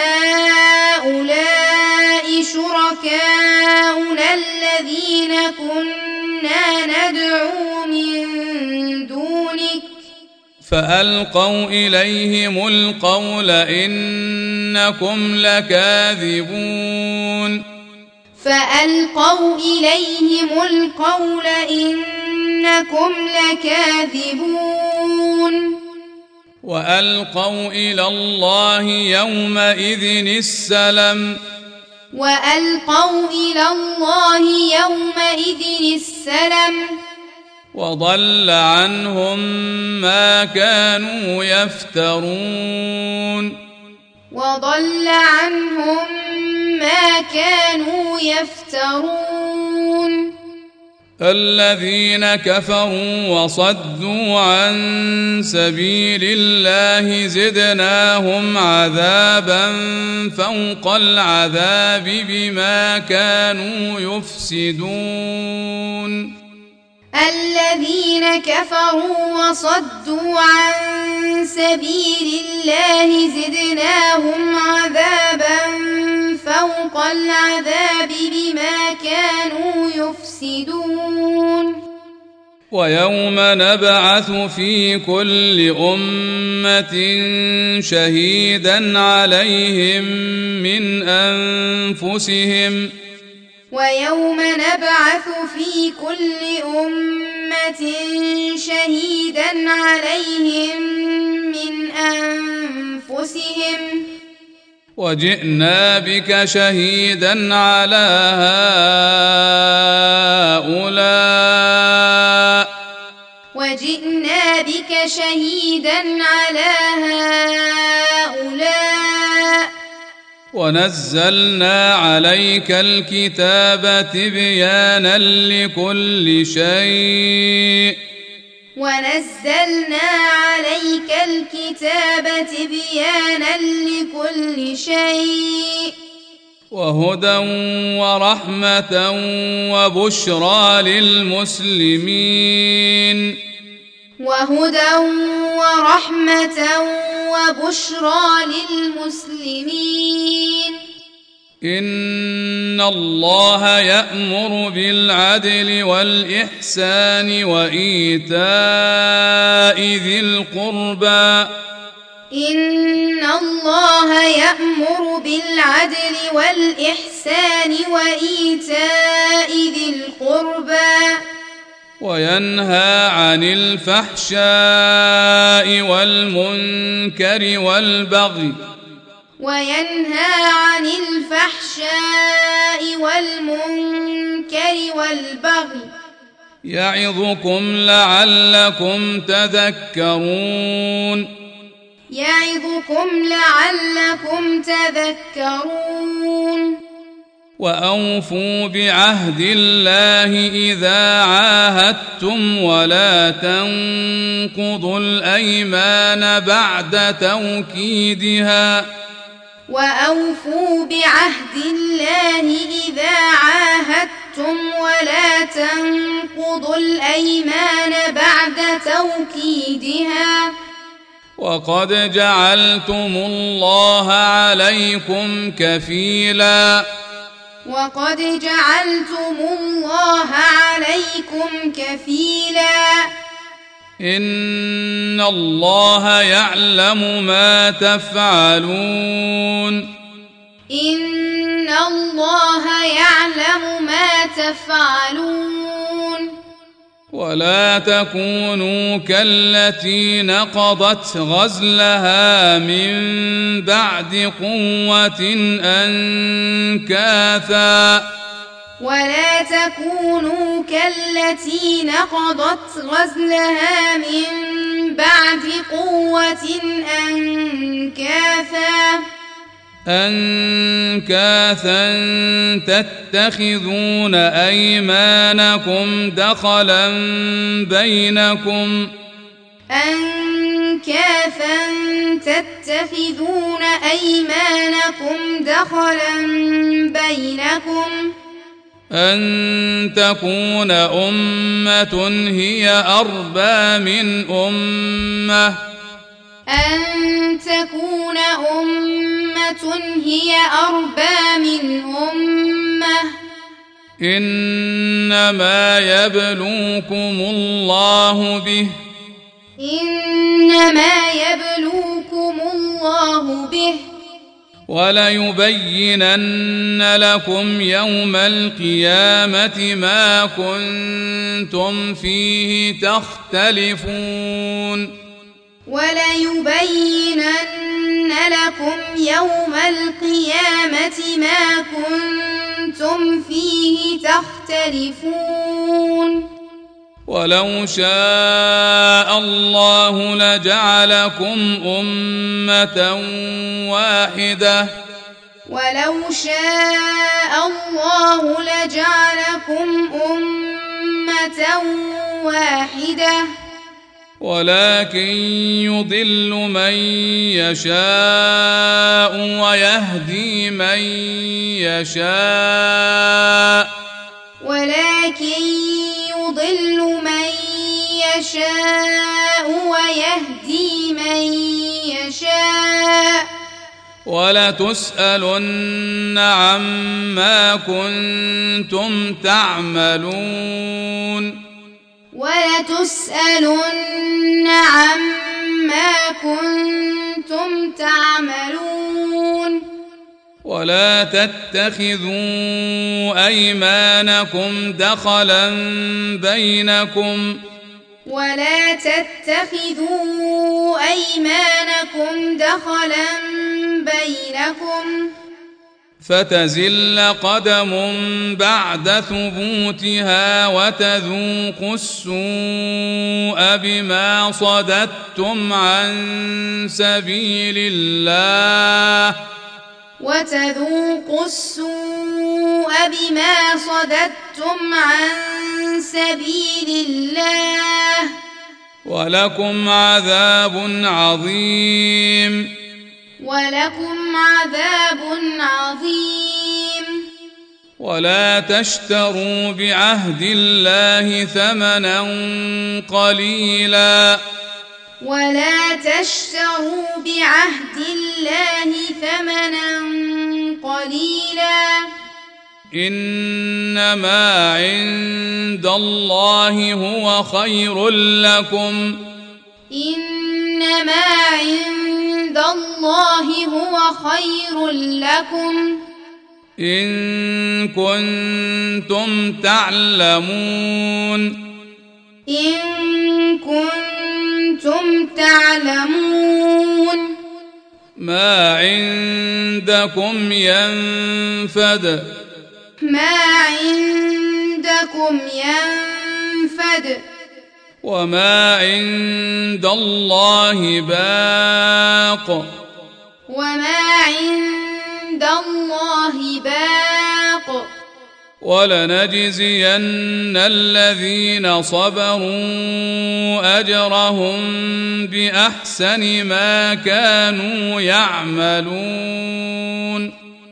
هؤلاء شركاؤنا الذين كنا ندعو من دونك
فألقوا إليهم القول إنكم لكاذبون
فألقوا إليهم القول إنكم لكاذبون
وألقوا إلى الله يومئذ السلم
وألقوا إلى الله يومئذ السلم
وضل عنهم ما كانوا يفترون
وضل عنهم ما كانوا يفترون
الذين كفروا وصدوا عن سبيل الله زدناهم عذابا فوق العذاب بما كانوا يفسدون
الذين كفروا وصدوا عن سبيل الله زدناهم عذابا فوق العذاب بما كانوا يفسدون
ويوم نبعث في كل أمة شهيدا عليهم من أنفسهم
ويوم نبعث في كل أمة شهيدا عليهم من أنفسهم
وجئنا بك شهيدا على هؤلاء
وجئنا بك شهيدا على هؤلاء
ونزلنا عليك الكتاب تبيانا لكل شيء
ونزلنا عليك الكتاب تبيانا لكل شيء
وهدى ورحمة وبشرى للمسلمين
وهدى ورحمة وبشرى للمسلمين
إن الله يأمر بالعدل والإحسان وإيتاء ذي القربى
إن الله يأمر بالعدل والإحسان وإيتاء ذي القربى
وينهى عن الفحشاء والمنكر والبغي
وينهى عن الفحشاء والمنكر والبغي
يعظكم لعلكم تذكرون
يعظكم لعلكم تذكرون
وأوفوا بعهد الله إذا عاهدتم ولا تنقضوا الأيمان بعد توكيدها
وأوفوا بعهد الله إذا عاهدتم ولا تنقضوا الأيمان بعد توكيدها
وقد جعلتم الله عليكم كفيلا
وقد جعلتم الله عليكم كفيلا
إن الله يعلم ما تفعلون
إن الله يعلم ما تفعلون
ولا تكونوا كالتي نقضت غزلها من بعد قوة أنكاثا
ولا تكونوا كالتي نقضت غزلها من بعد قوة أنكاثا
أنكاثا تتخذون أيمانكم دخلا بينكم
أنكاثا تتخذون أيمانكم دخلا بينكم
أن تكون أمة هي أربى من أمة
أن تكون أمة هي أربى من أمة
إنما يبلوكم الله به
إنما يبلوكم الله به
وليبينن لكم يوم القيامة ما كنتم فيه تختلفون
وليبينن لكم يوم القيامة ما كنتم فيه تختلفون
ولو شاء الله لجعلكم أمة واحدة
ولو شاء الله لجعلكم أمة واحدة
ولكن يضل من يشاء ويهدي من يشاء
ولكن يضل من يشاء ويهدي من يشاء
ولتسألن عما كنتم تعملون
ولتسألن عما كنتم تعملون
ولا تتخذوا أيمانكم دخلا بينكم
ولا تتخذوا أيمانكم دخلا بينكم
فتزل قدم بعد ثبوتها وتذوقوا السوء بما صددتم عن سبيل الله
وتذوقوا السوء بما صددتم عن سبيل الله
ولكم عذاب عظيم
ولكم عذاب عظيم
ولا تشتروا بعهد الله ثمنا قليلا
ولا تشتروا بعهد الله ثمنا قليلا
إنما عند الله هو خير لكم
إنما عند الله هو خير لكم
إن كنتم تعلمون
إن كنتم تعلمون
ما عندكم ينفد
ما عندكم ينفد
وما عند الله باق
وما عند الله باق
ولنجزين الذين صبروا أجرهم بأحسن ما كانوا يعملون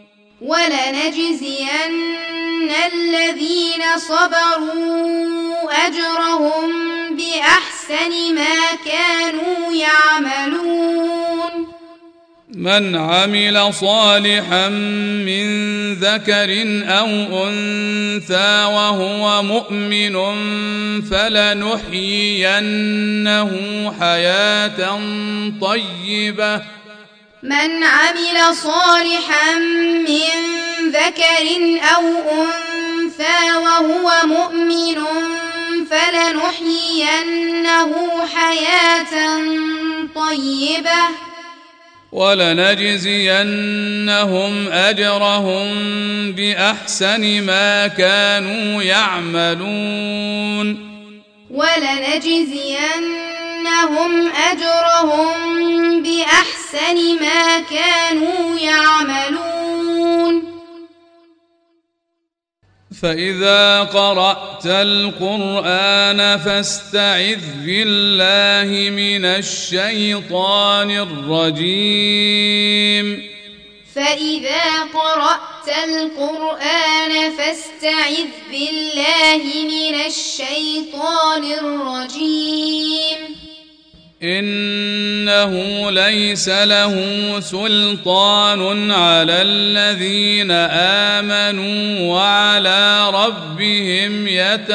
ولنجزين الذين صبروا أجرهم بأحسن ما كانوا يعملون
من عمل صالحا من ذكر أو أنثى وهو مؤمن فلنحيينه حياة طيبة
من عمل صالحا من ذكر أو أنثى وهو مؤمن فلنحيينه حياة طيبة
ولنجزينهم أجرهم بأحسن ما كانوا يعملون
ولنجزينهم أجرهم بأحسن ما كانوا يعملون
فإذا قرأت القرآن فاستعذ بالله من الشيطان الرجيم
فإذا قرأت القرآن فاستعذ بالله من الشيطان الرجيم
إنه ليس له سلطان على الذين آمنوا وعلى ربهم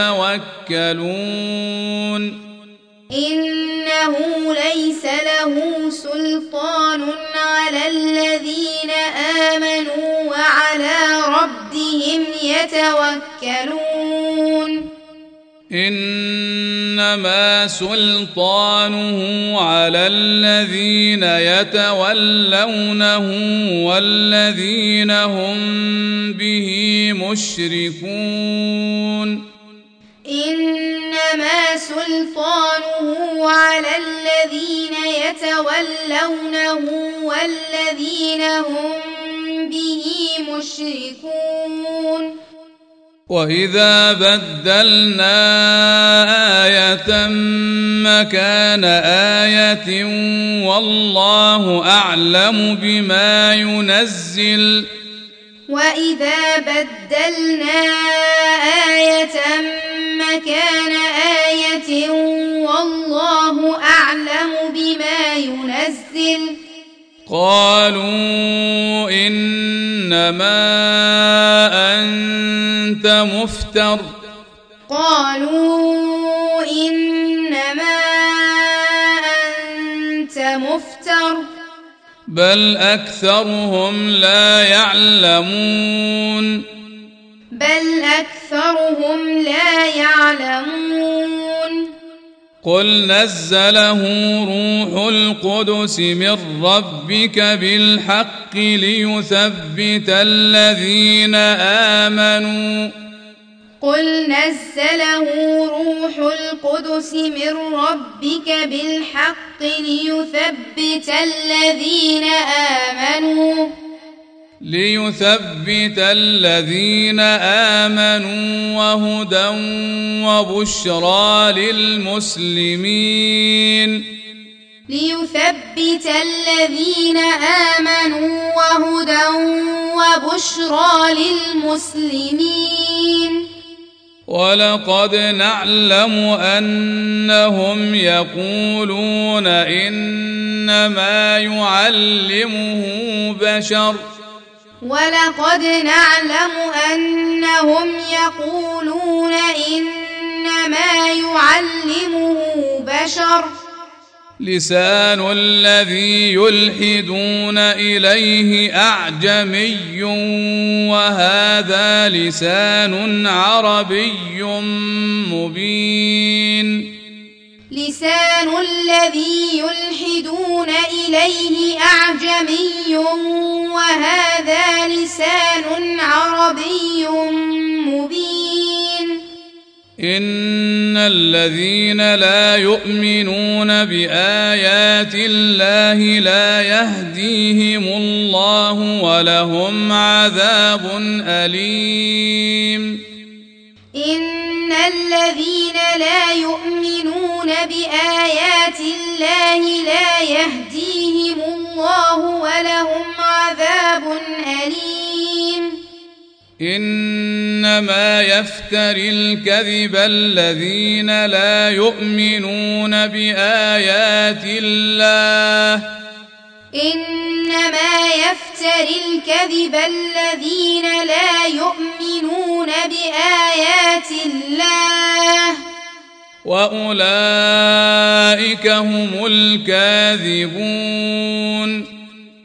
يتوكلون
إنه ليس له سلطان على الذين آمنوا وعلى ربهم يتوكلون
إنما سلطانه على الذين يتولونه والذين هم به مشركون
إنما سلطانه على الذين يتولونه والذين هم به مشركون
وإذا بدلنا آية مكان آية والله أعلم بما ينزل
وإذا بدلنا آية مكان آية والله أعلم بما ينزل
قالوا إنما أنت مفتر
قالوا إنما أنت مفتر
بل أكثرهم لا يعلمون
بل أكثرهم لا يعلمون
قل نزله روح القدس من ربك بالحق ليثبت الذين آمنوا
قل نزله روح القدس من ربك بالحق ليثبت الذين آمنوا
ليثبت الذين آمنوا وهدى وبشرى للمسلمين
ليثبت الذين آمنوا وهدى وبشرى للمسلمين
ولقد نعلم أنهم يقولون إنما يعلمه بشر
ولقد نعلم أنهم يقولون إنما يعلمه بشر
لسان الذي يلحدون إليه أعجمي وهذا لسان عربي مبين
لسان الذي يلحدون إليه أعجمي وهذا لسان عربي مبين
إن الذين لا يؤمنون بآيات الله لا يهديهم الله ولهم عذاب أليم
إن الذين لا يؤمنون بآيات الله لا يهديهم الله ولهم عذاب أليم
إنما يفتري الكذب الذين لا يؤمنون بآيات الله
إنما يفتري الكذب الذين لا يؤمنون بآيات الله
وأولئك هم الكاذبون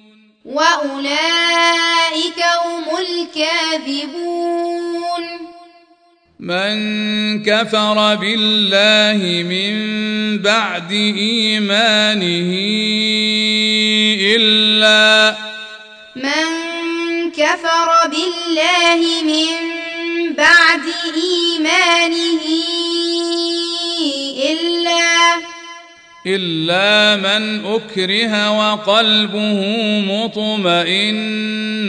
وأولئك هم الكاذبون
من كفر بالله من بعد إيمانه إلا
من كفر بالله من بعد إيمانه إلا
إلا من أكره وقلبه مطمئن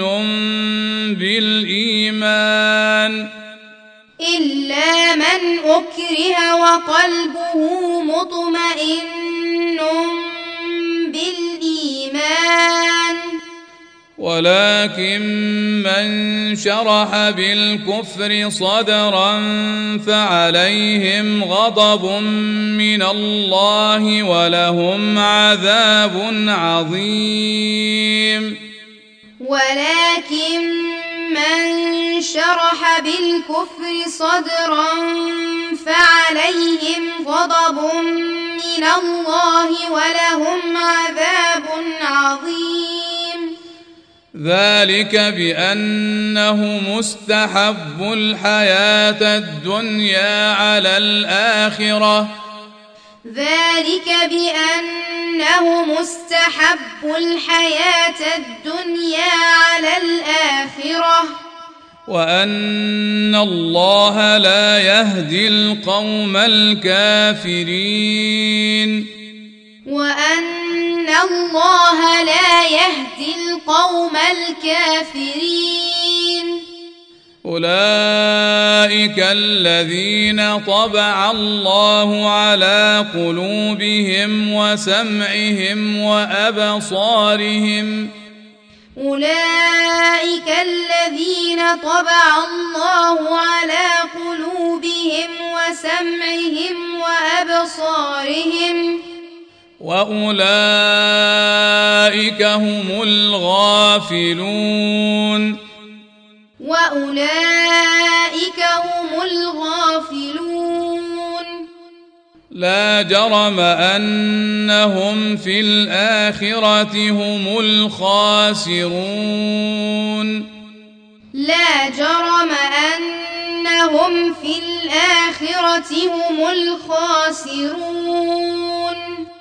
بالإيمان
إلا من أكره وقلبه مطمئن بالإيمان
ولكن من شرح بالكفر صدرا فعليهم غضب من الله ولهم عذاب عظيم
ولكن من شرح بالكفر صدرا فعليهم غضب من الله ولهم عذاب عظيم
ذلك بأنه مستحب الحياة الدنيا على الآخرة
ذلك بأنه مستحب الحياة الدنيا على الآخرة
وأن الله لا يهدي القوم الكافرين
وأن الله لا يهدي القوم الكافرين
أولئك الذين طبع الله على قلوبهم وسمعهم وأبصارهم
أولئك الذين طبع الله على قلوبهم وسمعهم وأبصارهم
وأولئك هم الغافلون
وأولئك هم الغافلون
لا جرم أنهم في الآخرة هم الخاسرون
لا جرم أنهم في الآخرة هم الخاسرون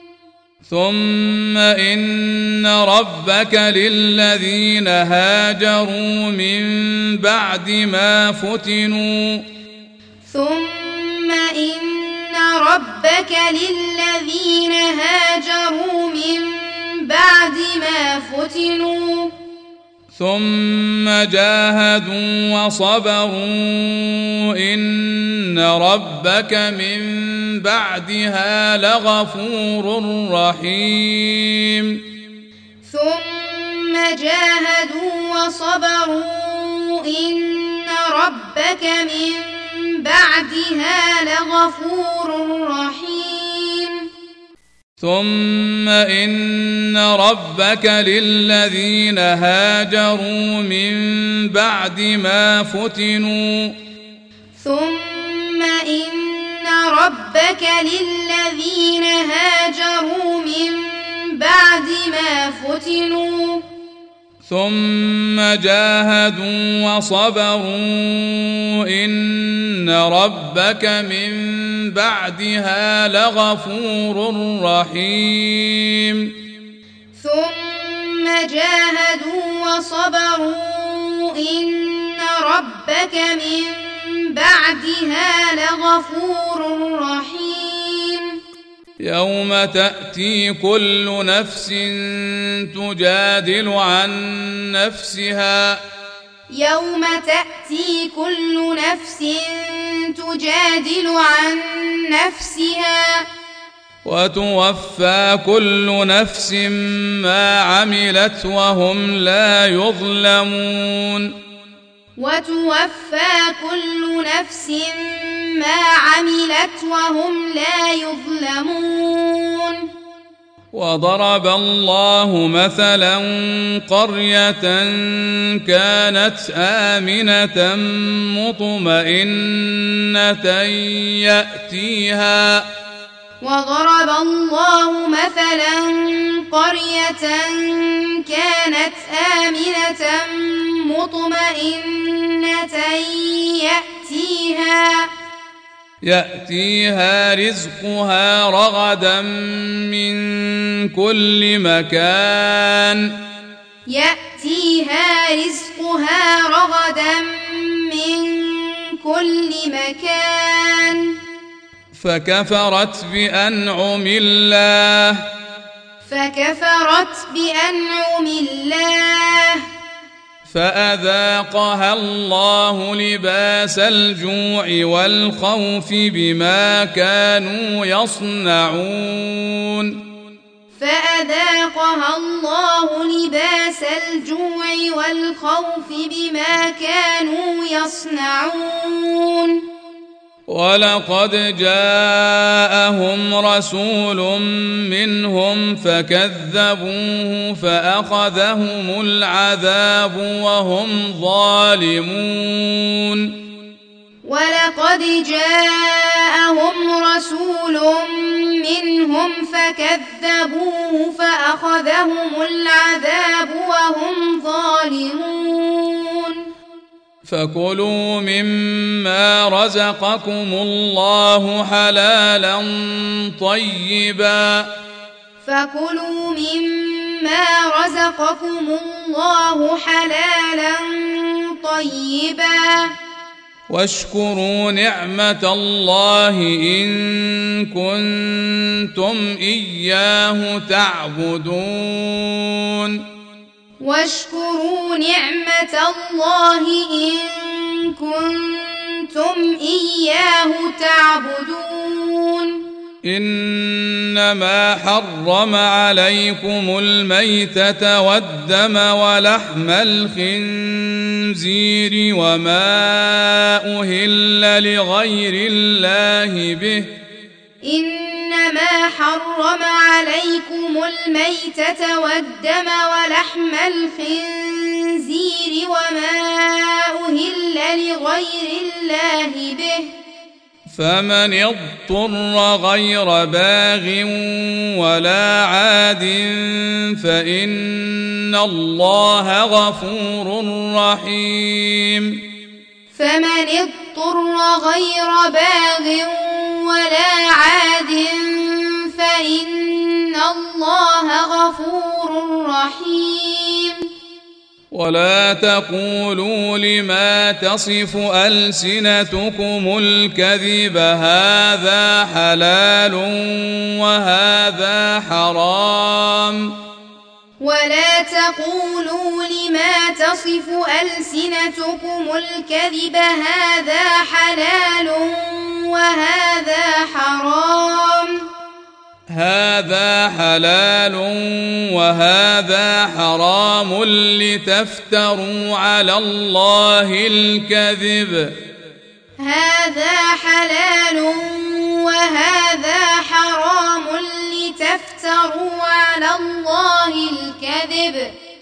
ثم إن ربك للذين هاجروا من بعد ما فتنوا
ثم إن ربك للذين هاجروا من بعد ما فتنوا
ثم جاهدوا وصبروا إن ربك من بعدها لغفور رحيم
ثم جاهدوا وصبروا إن ربك من بعدها لغفور رحيم
ثم إن ربك للذين هاجروا من بعد ما فتنوا
ثم إن ربك للذين هاجروا من بعد ما فتنوا
ثم جاهدوا وصبروا إن ربك من بعدها لغفور رحيم
ثم جاهدوا وصبروا إن ربك من بعدها لغفور رحيم
يوم تأتي كل نفس تجادل عن نفسها
يوم تأتي كل نفس تجادل عن نفسها
وتوفى كل نفس ما عملت وهم لا يظلمون
وتوفى كل نفس ما عملت وهم لا يظلمون
وضرب الله مثلا قرية كانت آمنة مطمئنة يأتيها
وضرب الله مثلا قرية كانت آمنة مطمئنة يأتيها
يأتيها رزقها رغدا من كل مكان
يأتيها رزقها رغدا من كل مكان
فكفرت بأنعم الله
فكفرت بأنعم الله
فأذاقها الله لباس الجوع والخوف بما كانوا يصنعون
فأذاقها الله لباس الجوع والخوف بما كانوا يصنعون
ولقد جاءهم رسول منهم فكذبوه فأخذهم العذاب وهم ظالمون
ولقد جاءهم رسول منهم فكذبوه فأخذهم العذاب وهم ظالمون
فكلوا مما رزقكم الله حلالا طيبا
فكلوا مما رزقكم الله حلالا طيبا
واشكروا نعمة الله إن كنتم إياه تعبدون
واشكروا نعمة الله إن كنتم إياه تعبدون
إنما حرم عليكم الميتة والدم ولحم الخنزير وما أهل لغير الله به
إنما حرم عليكم الميتة والدم ولحم الخنزير وما أهل لغير الله به
فمن اضطر غير باغ ولا عاد فإن الله غفور رحيم
فمن اضطر غير باغ ولا عاد فإن الله غفور رحيم
ولا تقولوا لما تصف ألسنتكم الكذب هذا حلال وهذا حرام
ولا تقولوا لما تصف ألسنتكم الكذب هذا حلال وهذا حرام
هذا حلال وهذا حرام لتفتروا على الله الكذب
هذا حلال وهذا حرام لتفتروا على الله الكذب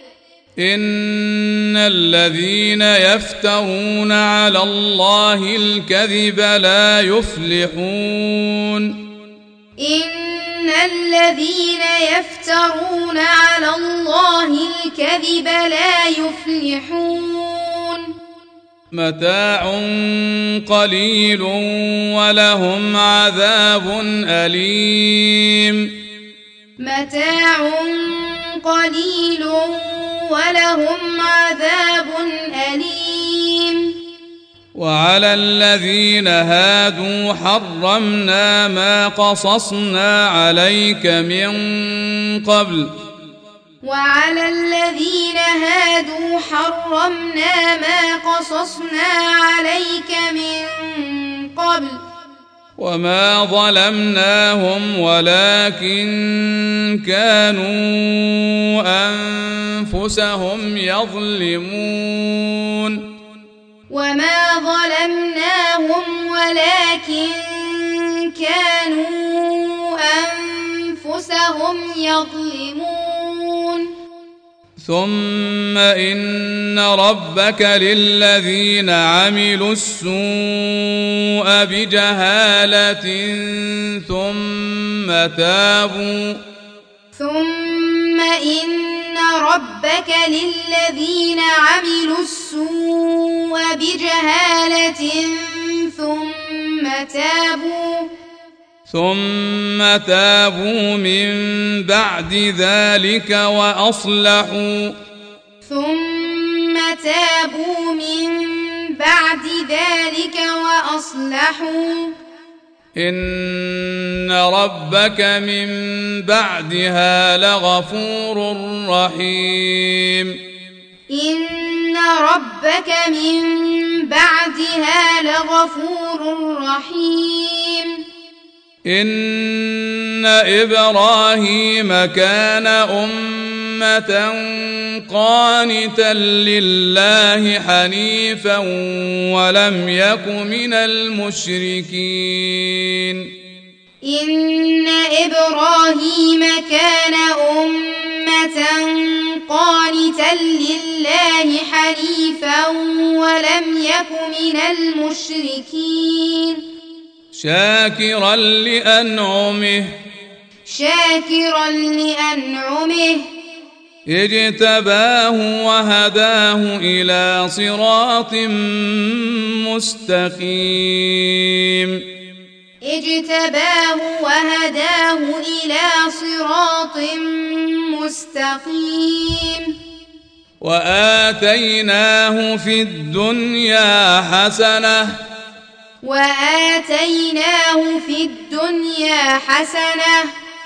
إن الذين يفترون على الله الكذب لا يفلحون
إن الذين يفترون على الله الكذب لا يفلحون
متاع قليل ولهم عذاب أليم
متاع قليل ولهم عذاب أليم
وعلى الذين هادوا حرمنا ما قصصنا عليك من قبل
وعلى الذين هادوا حرمنا ما قصصنا عليك من قبل
وما ظلمناهم ولكن كانوا أنفسهم يظلمون
وما ظلمناهم ولكن كانوا أنفسهم يظلمون
ثم إن ربك للذين عملوا السوء بجهالة ثم تابوا
ثم إن ربك للذين عملوا السوء بجهالة ثم تابوا
ثم تابوا من بعد ذلك وأصلحوا
ثم تابوا من بعد ذلك وأصلحوا
إن ربك من بعدها لغفور رحيم
إن ربك من بعدها لغفور رحيم
إن إبراهيم كان أمة قانتا لله حنيفا ولم يك من المشركين
إن إبراهيم كان أمة قانتا لله حنيفا ولم يك من المشركين
شاكرا لأنعمه
شاكرا لأنعمه
اجتباه وهداه إلى صراط مستقيم
اجتباه وهداه إلى صراط مستقيم
وآتيناه في الدنيا حسنة
وآتيناه في الدنيا حسنة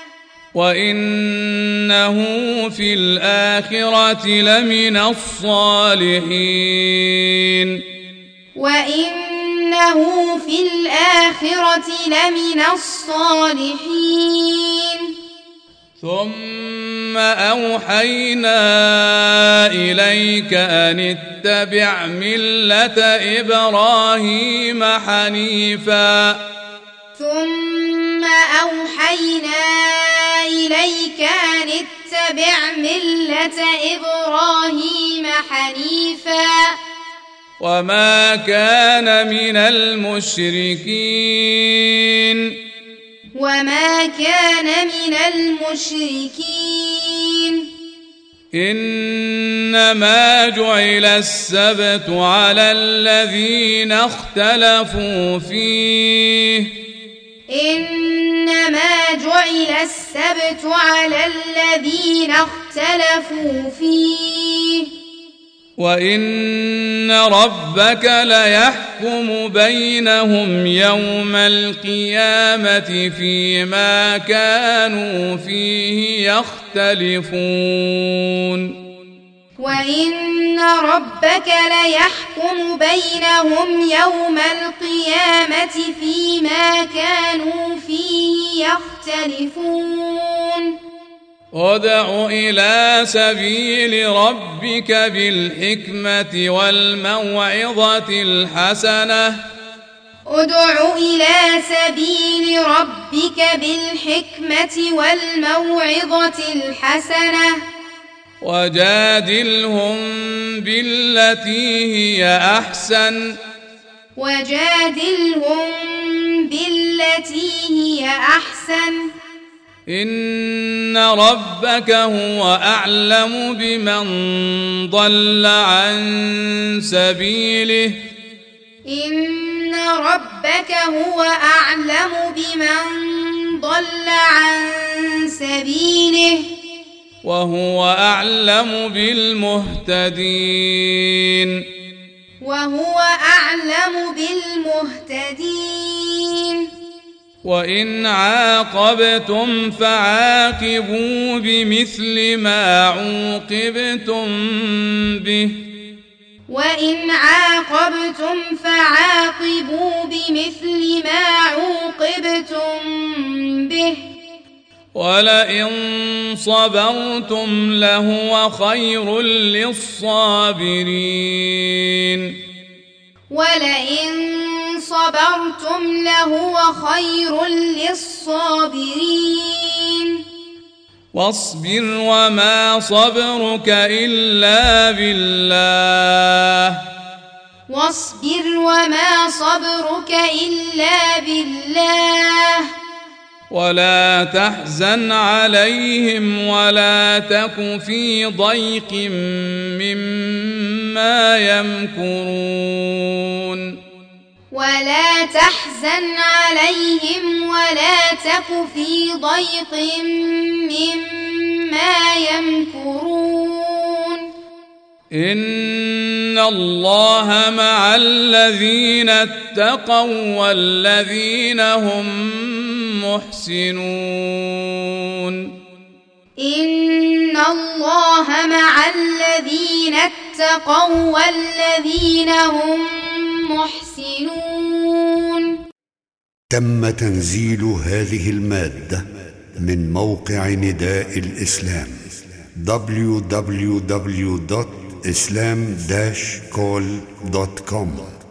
وإنه في الآخرة لمن الصالحين
وإنه في الآخرة لمن الصالحين
ثم أوحينا إليك أن اتبع ملة إبراهيم حنيفا
ثم أوحينا إليك أن اتبع ملة إبراهيم حنيفا
وما كان من المشركين
وما كان من المشركين
إنما جعل السبت على الذين اختلفوا فيه
إنما جعل السبت على الذين اختلفوا فيه
وإن ربك ليحكم بينهم يوم القيامة فيما كانوا فيه يختلفون
وإن ربك ليحكم بينهم يوم القيامة فيما كانوا فيه يختلفون
ادع إلى سبيل ربك بالحكمة والموعظة الحسنة
ادع إلى سبيل ربك بالحكمة والموعظة الحسنة
وجادلهم بالتي هي أحسن
وجادلهم بالتي هي أحسن
إن ربك هو أعلم بمن ضل عن سبيله
إن ربك هو أعلم بمن ضل عن سبيله
وهو أعلم بالمهتدين
وهو أعلم بالمهتدين
وإن عاقبتم فعاقبوا بمثل ما عوقبتم به
وإن عاقبتم فعاقبوا بمثل ما عوقبتم به
ولئن صبرتم لهو خير للصابرين
ولئن صبرتم لهو خير للصابرين
واصبر وما صبرك إلا بالله
واصبر وما صبرك إلا بالله
ولا تحزن عليهم ولا تك في ضيق مما يمكرون
ولا تحزن عليهم ولا تك في ضيق مما يمكرون
إن الله مع الذين اتقوا والذين هم محسنون
إن الله مع الذين اتقوا والذين هم محسنون.
تم تنزيل هذه المادة من موقع نداء الإسلام دبليو دبليو دبليو دوت إسلام داش كول دوت كوم.